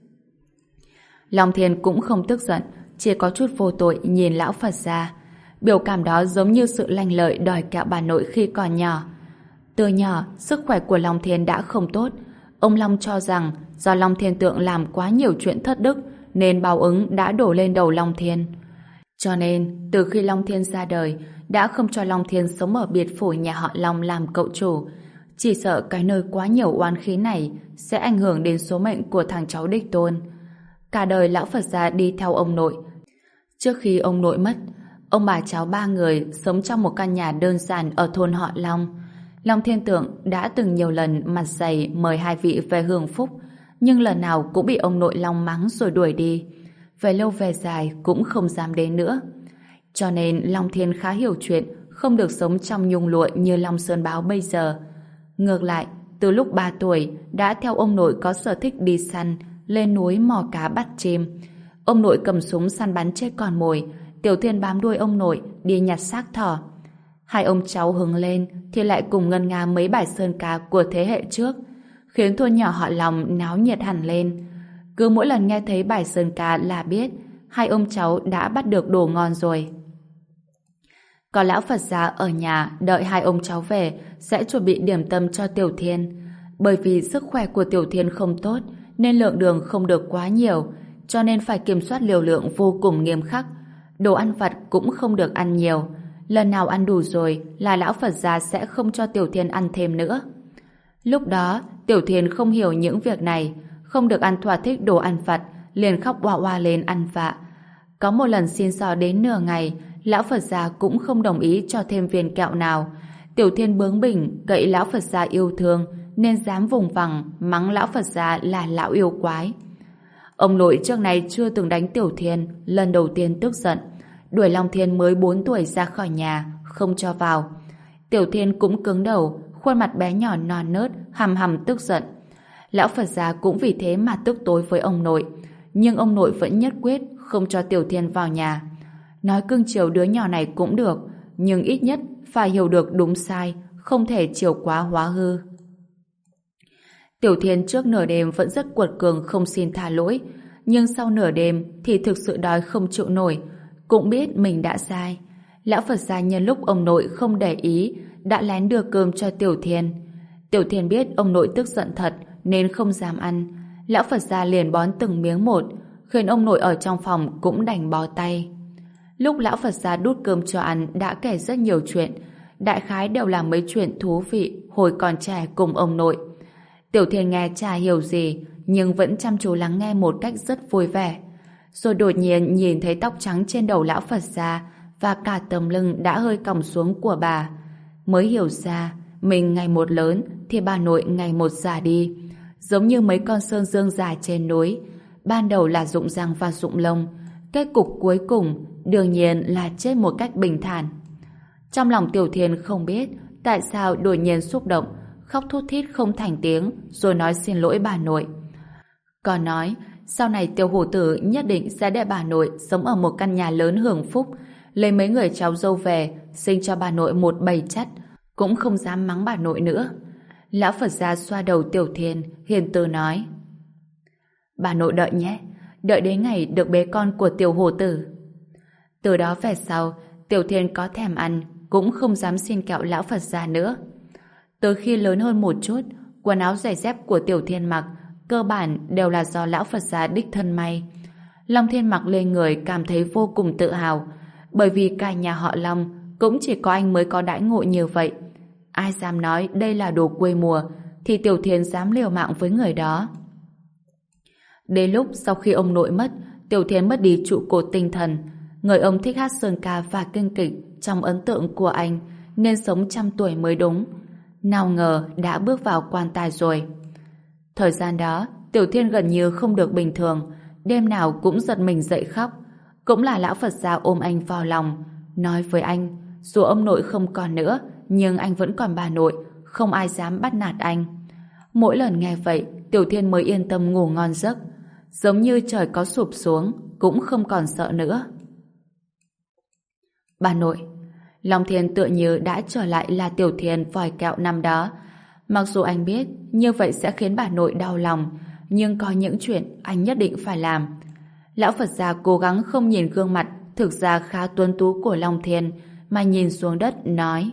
Long Thiên cũng không tức giận, chỉ có chút vô tội nhìn lão Phật gia. Biểu cảm đó giống như sự lanh lợi đòi kẹo bà nội khi còn nhỏ. Từ nhỏ, sức khỏe của Long Thiên đã không tốt. Ông Long cho rằng do Long Thiên Tượng làm quá nhiều chuyện thất đức nên báo ứng đã đổ lên đầu Long Thiên. Cho nên, từ khi Long Thiên ra đời, đã không cho Long Thiên sống ở biệt phủ nhà họ Long làm cậu chủ. Chỉ sợ cái nơi quá nhiều oán khí này sẽ ảnh hưởng đến số mệnh của thằng cháu đích tôn. Cả đời lão Phật gia đi theo ông nội. Trước khi ông nội mất, ông bà cháu ba người sống trong một căn nhà đơn giản ở thôn họ Long. Long Thiên Tượng đã từng nhiều lần mặt dày mời hai vị về hưởng phúc, nhưng lần nào cũng bị ông nội Long mắng rồi đuổi đi. Về lâu về dài cũng không dám đến nữa. Cho nên Long Thiên khá hiểu chuyện, không được sống trong nhung lụa như Long Sơn Báo bây giờ. Ngược lại, từ lúc ba tuổi đã theo ông nội có sở thích đi săn, lên núi mò cá bắt chim. Ông nội cầm súng săn bắn chết con mồi, Tiểu Thiên bám đuôi ông nội đi nhặt xác thỏ. Hai ông cháu hứng lên thì lại cùng ngân nga mấy bài sơn ca của thế hệ trước, khiến thôn nhỏ họ Long náo nhiệt hẳn lên. Cứ mỗi lần nghe thấy bài sơn ca là biết hai ông cháu đã bắt được đồ ngon rồi. Có lão Phật gia ở nhà đợi hai ông cháu về sẽ chuẩn bị điểm tâm cho Tiểu Thiên. Bởi vì sức khỏe của Tiểu Thiên không tốt nên lượng đường không được quá nhiều, cho nên phải kiểm soát liều lượng vô cùng nghiêm khắc. Đồ ăn vặt cũng không được ăn nhiều. Lần nào ăn đủ rồi là lão Phật gia sẽ không cho Tiểu Thiên ăn thêm nữa. Lúc đó, Tiểu Thiên không hiểu những việc này, không được ăn thỏa thích đồ ăn vặt, liền khóc oa oa lên ăn vạ. Có một lần xin xỏ đến nửa ngày, lão Phật gia cũng không đồng ý cho thêm viên kẹo nào. Tiểu Thiên bướng bỉnh, cậy lão Phật gia yêu thương, nên dám vùng vằng mắng lão Phật gia là lão yêu quái. Ông nội trước này chưa từng đánh Tiểu Thiên, lần đầu tiên tức giận, đuổi Long Thiên mới bốn tuổi ra khỏi nhà, không cho vào. Tiểu Thiên cũng cứng đầu, khuôn mặt bé nhỏ non nớt, hầm hầm tức giận. Lão Phật gia cũng vì thế mà tức tối với ông nội, nhưng ông nội vẫn nhất quyết không cho Tiểu Thiên vào nhà. Nói cưng chiều đứa nhỏ này cũng được, nhưng ít nhất phải hiểu được đúng sai, không thể chiều quá hóa hư. Tiểu Thiên trước nửa đêm vẫn rất quật cường không xin tha lỗi, nhưng sau nửa đêm thì thực sự đói không chịu nổi, cũng biết mình đã sai. Lão Phật gia nhân lúc ông nội không để ý đã lén đưa cơm cho Tiểu Thiên. Tiểu Thiên biết ông nội tức giận thật nên không dám ăn. Lão Phật gia liền bón từng miếng một, khiến ông nội ở trong phòng cũng đành bó tay. Lúc lão Phật gia đút cơm cho ăn đã kể rất nhiều chuyện, đại khái đều là mấy chuyện thú vị hồi còn trẻ cùng ông nội. Tiểu Thiên nghe chả hiểu gì, nhưng vẫn chăm chú lắng nghe một cách rất vui vẻ. Rồi đột nhiên nhìn thấy tóc trắng trên đầu lão Phật gia và cả tấm lưng đã hơi còng xuống của bà, mới hiểu ra mình ngày một lớn thì bà nội ngày một già đi, giống như mấy con sơn dương già trên núi. Ban đầu là rụng răng và rụng lông, kết cục cuối cùng đương nhiên là chết một cách bình thản. Trong lòng Tiểu Thiên không biết tại sao đột nhiên xúc động, khóc thút thít không thành tiếng, rồi nói xin lỗi bà nội. Còn nói sau này Tiểu Hổ Tử nhất định sẽ để bà nội sống ở một căn nhà lớn hưởng phúc, lấy mấy người cháu dâu về sinh cho bà nội một bầy chất, cũng không dám mắng bà nội nữa. Lão Phật gia xoa đầu Tiểu Thiên, hiền từ nói: bà nội đợi nhé, đợi đến ngày được bế con của Tiểu Hổ Tử. Từ đó về sau, Tiểu Thiên có thèm ăn cũng không dám xin kẹo lão Phật gia nữa. Tới khi lớn hơn một chút, quần áo giày dép của Tiểu Thiên mặc cơ bản đều là do lão Phật gia đích thân may. Long Thiên mặc lên người cảm thấy vô cùng tự hào, bởi vì cả nhà họ Long cũng chỉ có anh mới có đãi ngộ như vậy. Ai dám nói đây là đồ quê mùa thì Tiểu Thiên dám liều mạng với người đó. Đến lúc sau khi ông nội mất, Tiểu Thiên mất đi trụ cột tinh thần. Người ông thích hát sơn ca và kinh kịch trong ấn tượng của anh, nên sống trăm tuổi mới đúng. Nào ngờ đã bước vào quan tài rồi. Thời gian đó, Tiểu Thiên gần như không được bình thường, đêm nào cũng giật mình dậy khóc. Cũng là lão Phật gia ôm anh vào lòng, nói với anh, dù ông nội không còn nữa, nhưng anh vẫn còn bà nội, không ai dám bắt nạt anh. Mỗi lần nghe vậy, Tiểu Thiên mới yên tâm ngủ ngon giấc. Giống như trời có sụp xuống, cũng cũng không còn sợ nữa. Bà nội, Long Thiên tựa như đã trở lại là Tiểu Thiên vòi kẹo năm đó. Mặc dù anh biết như vậy sẽ khiến bà nội đau lòng, nhưng có những chuyện anh nhất định phải làm. Lão Phật gia cố gắng không nhìn gương mặt thực ra khá tuấn tú của Long Thiên, mà nhìn xuống đất nói: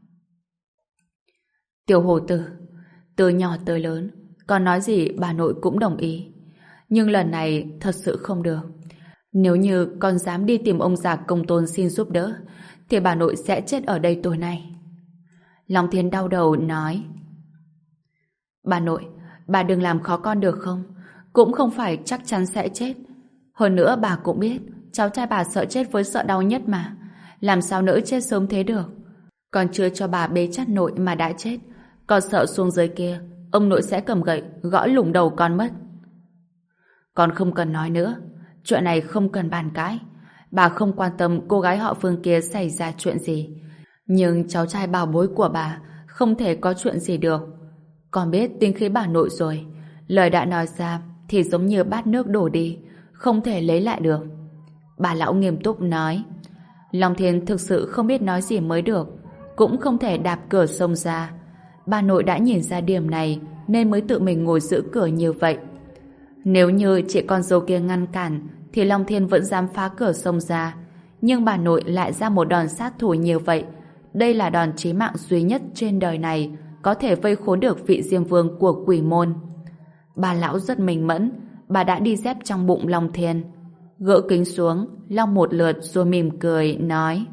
Tiểu Hổ Tử, từ nhỏ tới lớn, con nói gì bà nội cũng đồng ý. Nhưng lần này thật sự không được. Nếu như con dám đi tìm ông già Công Tôn xin giúp đỡ, thì bà nội sẽ chết ở đây tối nay. Long Thiên đau đầu nói: Bà nội, bà đừng làm khó con được không? Cũng không phải chắc chắn sẽ chết. Hơn nữa bà cũng biết, cháu trai bà sợ chết với sợ đau nhất mà. Làm sao nỡ chết sớm thế được? Còn chưa cho bà bế chắt nội mà đã chết. Con sợ xuống dưới kia, ông nội sẽ cầm gậy gõ lủng đầu con mất. Con không cần nói nữa. Chuyện này không cần bàn cãi. Bà không quan tâm cô gái họ Phương kia xảy ra chuyện gì. Nhưng cháu trai bảo bối của bà không thể có chuyện gì được. Con biết tính khí bà nội rồi. Lời đã nói ra thì giống như bát nước đổ đi, không thể lấy lại được. Bà lão nghiêm túc nói. Long Thiên thực sự không biết nói gì mới được, cũng không thể đạp cửa xông ra. Bà nội đã nhìn ra điểm này nên mới tự mình ngồi giữ cửa như vậy. Nếu như chị con dâu kia ngăn cản thì Long Thiên vẫn dám phá cửa xông ra. Nhưng bà nội lại ra một đòn sát thủ như vậy. Đây là đòn chí mạng duy nhất trên đời này có thể vây khốn được vị Diêm Vương của Quỷ Môn. Bà lão rất minh mẫn. Bà đã đi dép trong bụng Long Thiên. Gỡ kính xuống, lau một lượt rồi mỉm cười nói: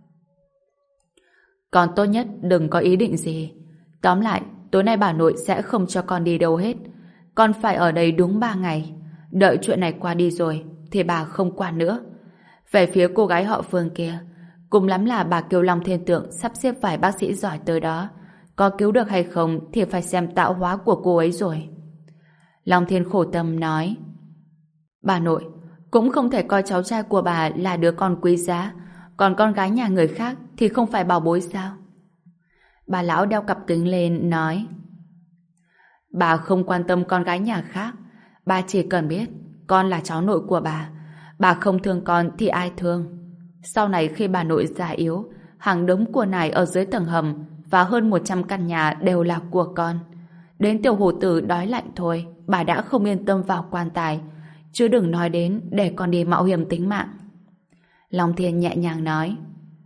Con tốt nhất đừng có ý định gì. Tóm lại, tối nay bà nội sẽ không cho con đi đâu hết. Con phải ở đây đúng ba ngày. Đợi chuyện này qua đi rồi thì bà không quản nữa. Về phía cô gái họ Phương kia, cùng lắm là bà kêu Long Thiên Tượng sắp xếp vài bác sĩ giỏi tới đó. Có cứu được hay không thì phải xem tạo hóa của cô ấy rồi. Long Thiên khổ tâm nói: Bà nội, cũng không thể coi cháu trai của bà là đứa con quý giá, còn con gái nhà người khác thì không phải bảo bối sao? Bà lão đeo cặp kính lên nói: Bà không quan tâm con gái nhà khác, bà chỉ cần biết con là cháu nội của bà. Bà không thương con thì ai thương? Sau này khi bà nội già yếu, hàng đống của nải ở dưới tầng hầm và hơn một trăm căn nhà đều là của con. Đến Tiểu Hổ Tử đói lạnh thôi, bà đã không yên tâm vào quan tài, chứ đừng nói đến để con đi mạo hiểm tính mạng. Long Thiên nhẹ nhàng nói: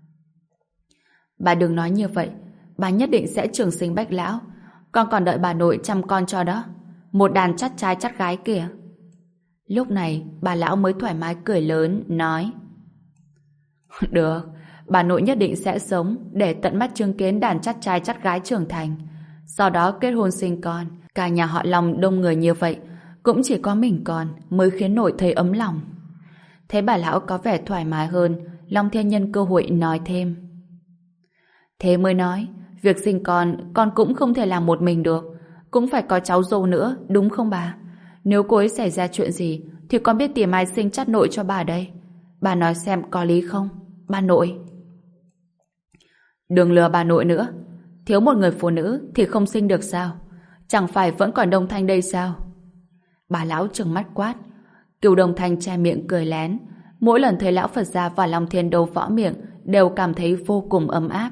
Bà đừng nói như vậy, bà nhất định sẽ trường sinh bách lão. Con còn đợi bà nội chăm con cho đó. Một đàn chắt trai chắt gái kìa. Lúc này bà lão mới thoải mái cười lớn nói: Được, bà nội nhất định sẽ sống để tận mắt chứng kiến đàn chắt trai chắt gái trưởng thành, sau đó kết hôn sinh con. Cả nhà họ Long đông người như vậy, cũng chỉ có mình con mới khiến nội thấy ấm lòng. Thấy bà lão có vẻ thoải mái hơn, Long Thiên nhân cơ hội nói thêm: Thế mới nói, việc sinh con con cũng không thể làm một mình được, cũng phải có cháu dâu nữa, đúng không bà? Nếu cô ấy xảy ra chuyện gì thì con biết tìm ai sinh chắt nội cho bà đây. Bà nói xem có lý không, bà nội? Đừng lừa bà nội nữa. Thiếu một người phụ nữ thì không sinh được sao? Chẳng phải vẫn còn Đông Thanh đây sao? Bà lão trừng mắt quát. Cửu Đông Thanh che miệng cười lén. Mỗi lần thấy lão Phật gia và Long Thiên đấu võ miệng đều cảm thấy vô cùng ấm áp.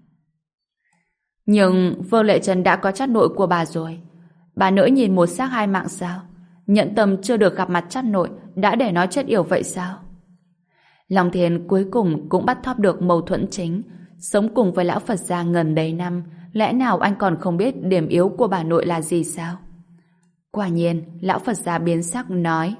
Nhưng Vương Lệ Trân đã có chắt nội của bà rồi. Bà nỡ nhìn một xác hai mạng sao? Nhận tâm chưa được gặp mặt chắt nội đã để nó chết yểu vậy sao? Long Thiên cuối cùng cũng bắt thóp được mâu thuẫn chính. Sống cùng với lão Phật gia ngần đầy năm, lẽ nào anh còn không biết điểm yếu của bà nội là gì sao? Quả nhiên, lão Phật gia biến sắc nói: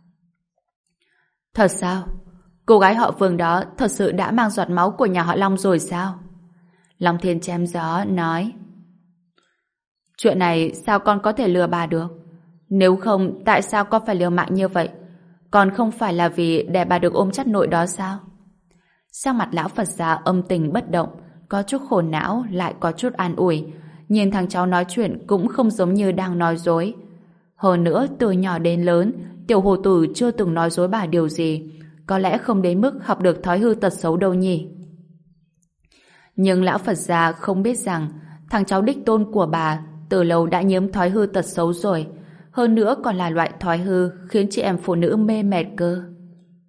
Thật sao? Cô gái họ Vương đó thật sự đã mang giọt máu của nhà họ Long rồi sao? Long Thiên chém gió nói: Chuyện này sao con có thể lừa bà được? Nếu không, tại sao con phải liều mạng như vậy? Còn không phải là vì để bà được ôm chắt nội đó sao? Sang mặt lão Phật gia âm tình bất động, có chút khổ não lại có chút an ủi. Nhìn thằng cháu nói chuyện cũng không giống như đang nói dối. Hơn nữa, từ nhỏ đến lớn, Tiểu Hổ Tử chưa từng nói dối bà điều gì. Có lẽ không đến mức học được thói hư tật xấu đâu nhỉ. Nhưng lão Phật gia không biết rằng thằng cháu đích tôn của bà từ lâu đã nhiễm thói hư tật xấu rồi. Hơn nữa còn là loại thói hư khiến chị em phụ nữ mê mệt cơ.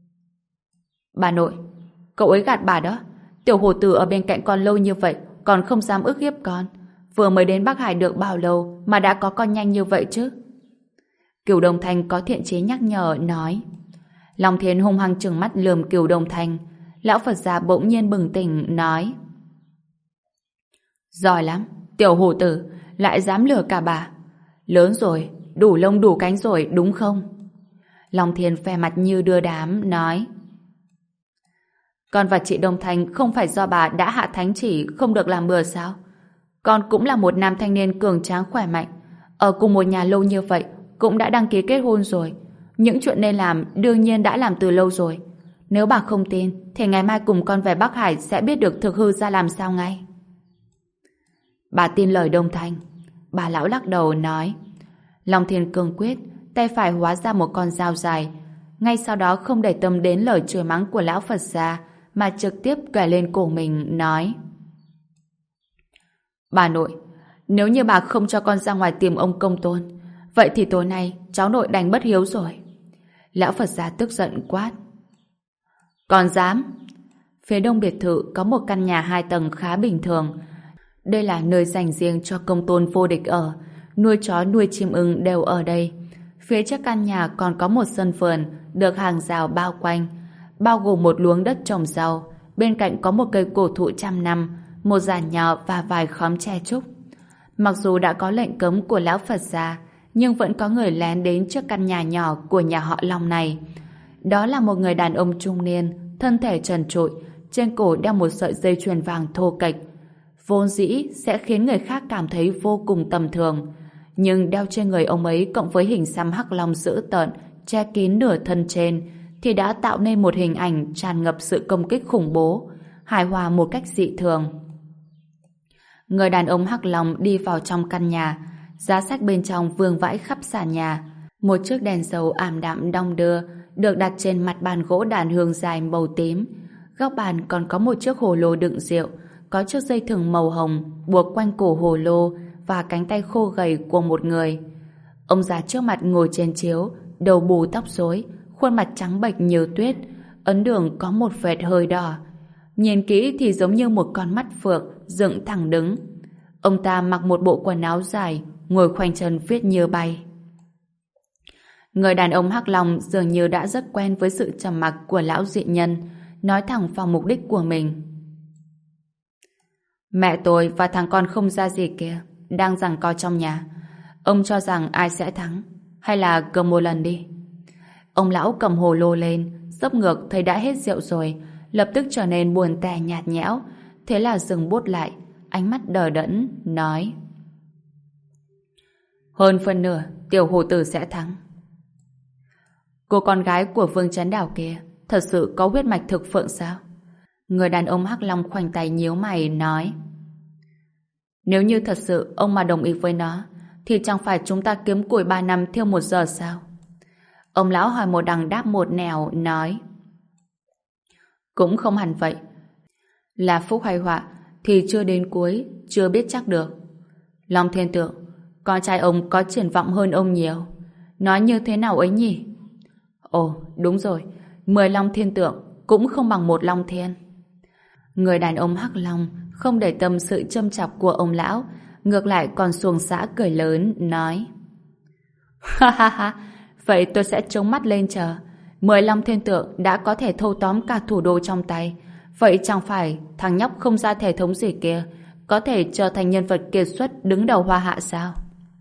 Bà nội, cậu ấy gạt bà đó. Tiểu hổ tử ở bên cạnh con lâu như vậy còn không dám ức hiếp con. Vừa mới đến Bắc Hải được bao lâu mà đã có con nhanh như vậy chứ? Cửu Đồng Thanh có thiện chí nhắc nhở nói. Long Thiên hung hăng trừng mắt lườm Cửu Đồng Thanh. Lão Phật già bỗng nhiên bừng tỉnh nói. Giỏi lắm, tiểu hổ tử lại dám lừa cả bà. Lớn rồi, đủ lông đủ cánh rồi đúng không? Long Thiên phe mặt như đưa đám nói. Con và chị Đồng Thanh không phải do bà đã hạ thánh chỉ không được làm bừa sao? Con cũng là một nam thanh niên cường tráng khỏe mạnh. Ở cùng một nhà lâu như vậy cũng đã đăng ký kết hôn rồi. Những chuyện nên làm đương nhiên đã làm từ lâu rồi. Nếu bà không tin thì ngày mai cùng con về Bắc Hải sẽ biết được thực hư ra làm sao ngay. Bà tin lời Đông Thanh. Bà lão lắc đầu nói. Long Thiên cương quyết, tay phải hóa ra một con dao dài. Ngay sau đó không để tâm đến lời chửi mắng của lão Phật gia mà trực tiếp kề lên cổ mình nói. Bà nội, nếu như bà không cho con ra ngoài tìm ông công tôn, vậy thì tối nay cháu nội đành bất hiếu rồi. Lão Phật gia tức giận quát. Còn dám? Phía đông biệt thự có một căn nhà hai tầng khá bình thường. Đây là nơi dành riêng cho công tôn vô địch ở. Nuôi chó nuôi chim ưng đều ở đây. Phía trước căn nhà còn có một sân vườn được hàng rào bao quanh, bao gồm một luống đất trồng rau. Bên cạnh có một cây cổ thụ trăm năm, một giàn nhọ và vài khóm tre trúc. Mặc dù đã có lệnh cấm của lão Phật gia, nhưng vẫn có người lén đến trước căn nhà nhỏ của nhà họ Long này. Đó là một người đàn ông trung niên, thân thể trần trụi, trên cổ đeo một sợi dây chuyền vàng thô kệch. Vốn dĩ sẽ khiến người khác cảm thấy vô cùng tầm thường, nhưng đeo trên người ông ấy cộng với hình xăm hắc long dữ tợn che kín nửa thân trên thì đã tạo nên một hình ảnh tràn ngập sự công kích khủng bố, hài hòa một cách dị thường. Người đàn ông hắc long đi vào trong căn nhà, giá sách bên trong vương vãi khắp sàn nhà. Một chiếc đèn dầu ảm đạm đong đưa được đặt trên mặt bàn gỗ đàn hương dài màu tím. Góc bàn còn có một chiếc hồ lô đựng rượu, có chiếc dây thừng màu hồng buộc quanh cổ hồ lô và cánh tay khô gầy của một người. Ông già trước mặt ngồi trên chiếu, đầu bù tóc rối, khuôn mặt trắng bệch như tuyết, ấn đường có một vệt hơi đỏ. Nhìn kỹ thì giống như một con mắt phượng dựng thẳng đứng. Ông ta mặc một bộ quần áo dài, ngồi khoanh chân viết như bay. Người đàn ông hắc long dường như đã rất quen với sự trầm mặc của lão dị nhân, nói thẳng vào mục đích của mình. Mẹ tôi và thằng con không ra gì kia đang giằng co trong nhà. Ông cho rằng ai sẽ thắng, hay là cầm một lần đi? Ông lão cầm hồ lô lên, dốc ngược thấy đã hết rượu rồi, lập tức trở nên buồn tẻ nhạt nhẽo. Thế là dừng bút lại, ánh mắt đờ đẫn, nói: hơn phân nửa tiểu hồ tử sẽ thắng. Cô con gái của Vương Chấn Đảo kia thật sự có huyết mạch thực phượng sao? Người đàn ông hắc long khoanh tay nhíu mày nói: nếu như thật sự ông mà đồng ý với nó thì chẳng phải chúng ta kiếm củi ba năm thiêu một giờ sao? Ông lão hỏi một đằng đáp một nẻo, nói: cũng không hẳn vậy. Là phúc hay họa thì chưa đến cuối, chưa biết chắc được. Long Thiên Tượng, con trai ông có triển vọng hơn ông nhiều. Nói như thế nào ấy nhỉ? Ồ, đúng rồi, mười Long Thiên Tượng cũng không bằng một Long Thiên. Người đàn ông hắc long không để tâm sự châm chọc của ông lão, ngược lại còn xuồng xã cười lớn, nói: ha ha ha, vậy tôi sẽ chống mắt lên chờ. Mười Long Thiên Tượng đã có thể thâu tóm cả thủ đô trong tay, vậy chẳng phải thằng nhóc không ra thể thống gì kia có thể trở thành nhân vật kiệt xuất đứng đầu Hoa Hạ sao?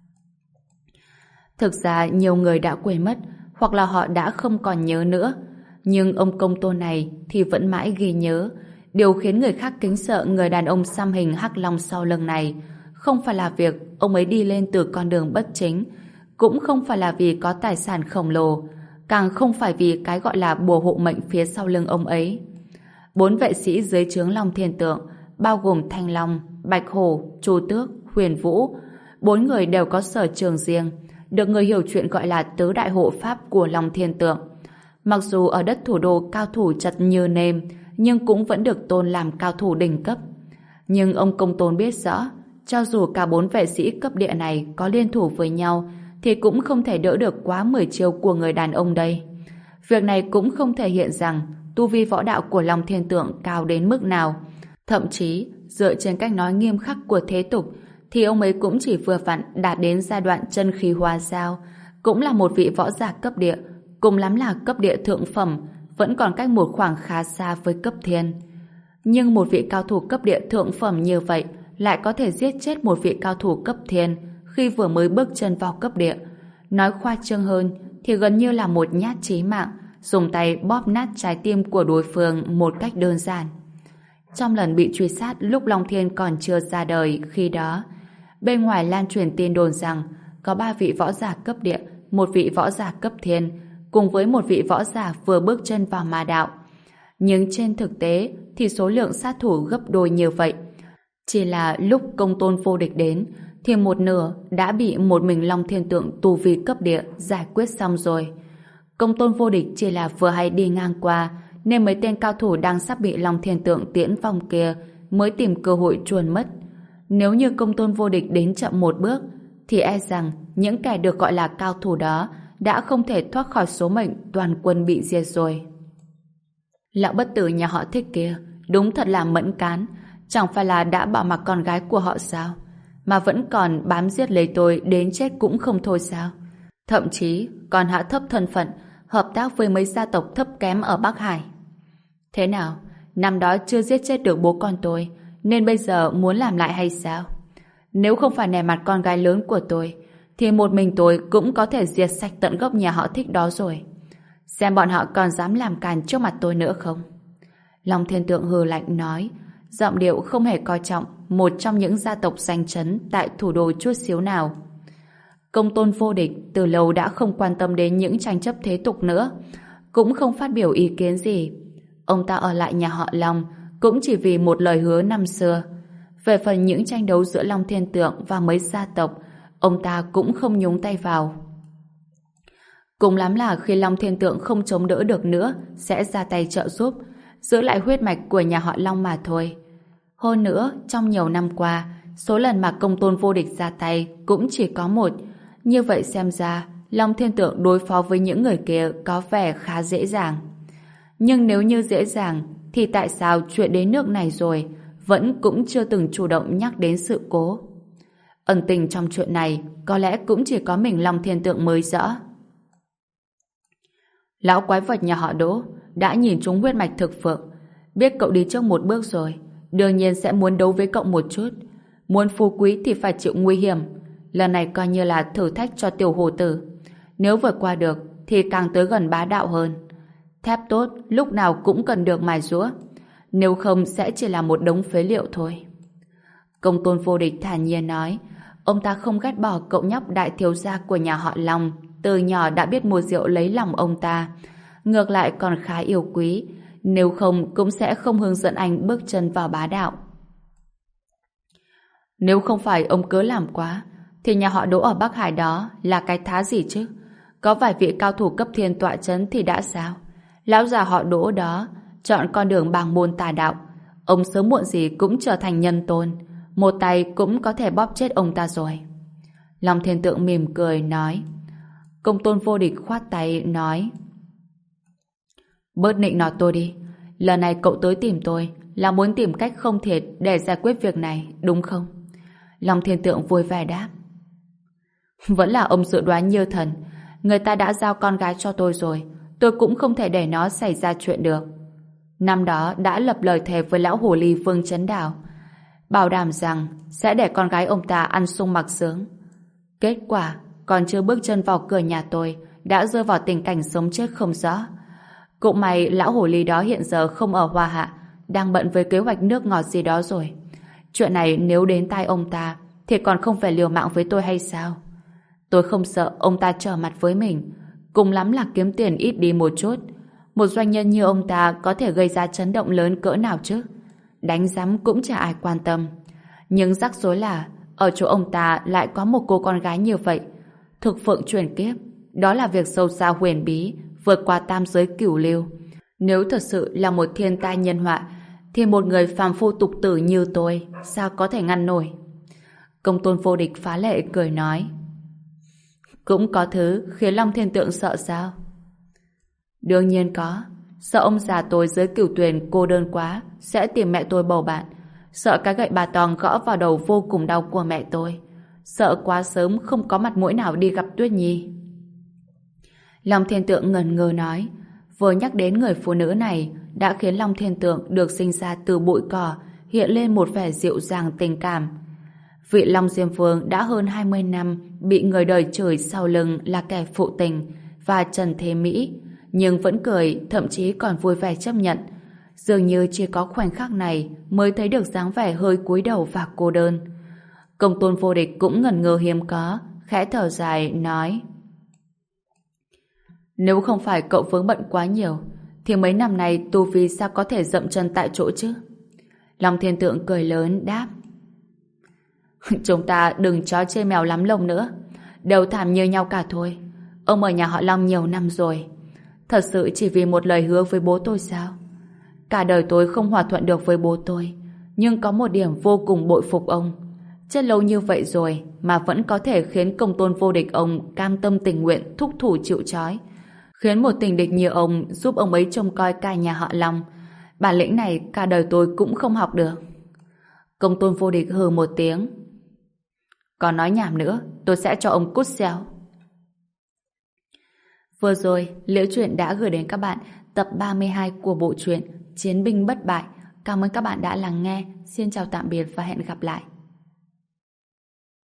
Thực ra nhiều người đã quên mất, hoặc là họ đã không còn nhớ nữa, nhưng ông công tôn này thì vẫn mãi ghi nhớ. Điều khiến người khác kính sợ người đàn ông xăm hình hắc long sau lưng này không phải là việc ông ấy đi lên từ con đường bất chính, cũng không phải là vì có tài sản khổng lồ, càng không phải vì cái gọi là bùa hộ mệnh phía sau lưng ông ấy. Bốn vệ sĩ dưới trướng Long Thiên Tượng, bao gồm Thanh Long, Bạch Hổ, Chu Tước, Huyền Vũ, bốn người đều có sở trường riêng, được người hiểu chuyện gọi là tứ đại hộ pháp của Long Thiên Tượng. Mặc dù ở đất thủ đô cao thủ chật như nêm, nhưng cũng vẫn được tôn làm cao thủ đỉnh cấp. Nhưng ông công tôn biết rõ, cho dù cả bốn vệ sĩ cấp địa này có liên thủ với nhau, thì cũng không thể đỡ được quá mười chiêu của người đàn ông đây. Việc này cũng không thể hiện rằng tu vi võ đạo của Long Thiên Tượng cao đến mức nào. Thậm chí, dựa trên cách nói nghiêm khắc của thế tục, thì ông ấy cũng chỉ vừa vặn đạt đến giai đoạn chân khí hóa giao, cũng là một vị võ giả cấp địa, cùng lắm là cấp địa thượng phẩm, vẫn còn cách một khoảng khá xa với cấp thiên. Nhưng một vị cao thủ cấp địa thượng phẩm như vậy lại có thể giết chết một vị cao thủ cấp thiên khi vừa mới bước chân vào cấp địa. Nói khoa trương hơn thì gần như là một nhát chí mạng, dùng tay bóp nát trái tim của đối phương một cách đơn giản. Trong lần bị truy sát lúc Long Thiên còn chưa ra đời khi đó, bên ngoài lan truyền tin đồn rằng có ba vị võ giả cấp địa, một vị võ giả cấp thiên, cùng với một vị võ giả vừa bước chân vào ma đạo. Nhưng trên thực tế thì số lượng sát thủ gấp đôi như vậy. Chỉ là lúc Công Tôn Vô Địch đến thì một nửa đã bị một mình Long Thiên Tượng tu vi cấp địa giải quyết xong rồi. Công Tôn Vô Địch chỉ là vừa hay đi ngang qua nên mấy tên cao thủ đang sắp bị Long Thiên Tượng tiễn vòng kia mới tìm cơ hội chuồn mất. Nếu như Công Tôn Vô Địch đến chậm một bước thì e rằng những kẻ được gọi là cao thủ đó đã không thể thoát khỏi số mệnh toàn quân bị diệt rồi. Lão bất tử nhà họ Thích kia đúng thật là mẫn cán, chẳng phải là đã bỏ mặc con gái của họ sao, mà vẫn còn bám giết lấy tôi đến chết cũng không thôi sao? Thậm chí còn hạ thấp thân phận, hợp tác với mấy gia tộc thấp kém ở Bắc Hải. Thế nào, năm đó chưa giết chết được bố con tôi, nên bây giờ muốn làm lại hay sao? Nếu không phải nể mặt con gái lớn của tôi, thì một mình tôi cũng có thể diệt sạch tận gốc nhà họ Thích đó rồi. Xem bọn họ còn dám làm càn trước mặt tôi nữa không? Long Thiên Tượng hừ lạnh nói, giọng điệu không hề coi trọng một trong những gia tộc danh chấn tại thủ đô chút xíu nào. Công Tôn Vô Địch từ lâu đã không quan tâm đến những tranh chấp thế tục nữa, cũng không phát biểu ý kiến gì. Ông ta ở lại nhà họ Long cũng chỉ vì một lời hứa năm xưa. Về phần những tranh đấu giữa Long Thiên Tượng và mấy gia tộc, ông ta cũng không nhúng tay vào. Cùng lắm là khi Long Thiên Tượng không chống đỡ được nữa sẽ ra tay trợ giúp, giữ lại huyết mạch của nhà họ Long mà thôi. Hơn nữa, trong nhiều năm qua, số lần mà Công Tôn Vô Địch ra tay cũng chỉ có một. Như vậy xem ra, Long Thiên Tượng đối phó với những người kia có vẻ khá dễ dàng. Nhưng nếu như dễ dàng, thì tại sao chuyện đến nước này rồi vẫn cũng chưa từng chủ động nhắc đến sự cố? Ẩn tình trong chuyện này có lẽ cũng chỉ có mình Long Thiên Tượng mới rõ. Lão quái vật nhà họ Đỗ đã nhìn trúng huyết mạch thực phượng, biết cậu đi trước một bước rồi, đương nhiên sẽ muốn đấu với cậu một chút. Muốn phú quý thì phải chịu nguy hiểm. Lần này coi như là thử thách cho tiểu hồ tử. Nếu vượt qua được thì càng tới gần bá đạo hơn. Thép tốt lúc nào cũng cần được mài giũa, nếu không sẽ chỉ là một đống phế liệu thôi. Công Tôn Vô Địch thản nhiên nói, ông ta không ghét bỏ cậu nhóc đại thiếu gia của nhà họ Long, từ nhỏ đã biết mua rượu lấy lòng ông ta, ngược lại còn khá yêu quý, nếu không cũng sẽ không hướng dẫn anh bước chân vào bá đạo. Nếu không phải ông cớ làm quá, thì nhà họ Đỗ ở Bắc Hải đó là cái thá gì chứ? Có vài vị cao thủ cấp thiên tọa chấn thì đã sao? Lão già họ Đỗ đó chọn con đường bàng môn tà đạo, ông sớm muộn gì cũng trở thành nhân tôn, một tay cũng có thể bóp chết ông ta rồi. Long Thiên Tượng mỉm cười nói. Công Tôn Vô Địch khoát tay nói, bớt nịnh nọt tôi đi, lần này cậu tới tìm tôi là muốn tìm cách không thiệt để giải quyết việc này, đúng không? Long Thiên Tượng vui vẻ đáp. Vẫn là ông dự đoán như thần, người ta đã giao con gái cho tôi rồi, tôi cũng không thể để nó xảy ra chuyện được. Năm đó đã lập lời thề với lão hồ ly Vương Chấn Đào, bảo đảm rằng sẽ để con gái ông ta ăn sung mặc sướng. Kết quả, còn chưa bước chân vào cửa nhà tôi, đã rơi vào tình cảnh sống chết không rõ. Cũng may lão hồ ly đó hiện giờ không ở Hoa Hạ, đang bận với kế hoạch nước ngọt gì đó rồi. Chuyện này nếu đến tai ông ta, thì còn không phải liều mạng với tôi hay sao? Tôi không sợ ông ta trở mặt với mình, cùng lắm là kiếm tiền ít đi một chút. Một doanh nhân như ông ta có thể gây ra chấn động lớn cỡ nào chứ? Đánh giám cũng chả ai quan tâm. Nhưng rắc rối là ở chỗ ông ta lại có một cô con gái như vậy. Thực phượng chuyển kiếp, đó là việc sâu xa huyền bí, vượt qua tam giới cửu lưu. Nếu thật sự là một thiên tai nhân họa, thì một người phàm phu tục tử như tôi sao có thể ngăn nổi? Công Tôn Vô Địch phá lệ cười nói. Cũng có thứ khiến Long Thiên Tượng sợ sao? Đương nhiên có. Sợ ông già tôi dưới cửu tuyền cô đơn quá, sẽ tìm mẹ tôi bầu bạn. Sợ cái gậy bà tòng gõ vào đầu vô cùng đau của mẹ tôi. Sợ quá sớm không có mặt mũi nào đi gặp Tuyết Nhi. Long Thiên Tượng ngần ngơ nói, vừa nhắc đến người phụ nữ này đã khiến Long Thiên Tượng được sinh ra từ bụi cỏ hiện lên một vẻ dịu dàng tình cảm. Vị Long Diêm Vương đã hơn hai mươi năm bị người đời chửi sau lưng là kẻ phụ tình và Trần Thế Mỹ, nhưng vẫn cười, thậm chí còn vui vẻ chấp nhận. Dường như chỉ có khoảnh khắc này mới thấy được dáng vẻ hơi cúi đầu và cô đơn. Công tôn vô địch cũng ngẩn ngơ hiếm có, khẽ thở dài, nói: Nếu không phải cậu vướng bận quá nhiều, thì mấy năm nay tu vi sao có thể dậm chân tại chỗ chứ? Long Thiên Tượng cười lớn, đáp: Chúng ta đừng chó chê mèo lắm lông nữa, đều thảm như nhau cả thôi. Ông ở nhà họ Long nhiều năm rồi, thật sự chỉ vì một lời hứa với bố tôi sao? Cả đời tôi không hòa thuận được với bố tôi, nhưng có một điểm vô cùng bội phục ông. Chết lâu như vậy rồi mà vẫn có thể khiến công tôn vô địch ông cam tâm tình nguyện thúc thủ chịu trói, khiến một tình địch như ông giúp ông ấy trông coi cả nhà họ Long. Bản lĩnh này cả đời tôi cũng không học được. Công tôn vô địch hừ một tiếng: Còn nói nhảm nữa, tôi sẽ cho ông cút xéo. Vừa rồi, Liễu Chuyện đã gửi đến các bạn tập ba mươi hai của bộ truyện Chiến binh bất bại. Cảm ơn các bạn đã lắng nghe. Xin chào tạm biệt và hẹn gặp lại.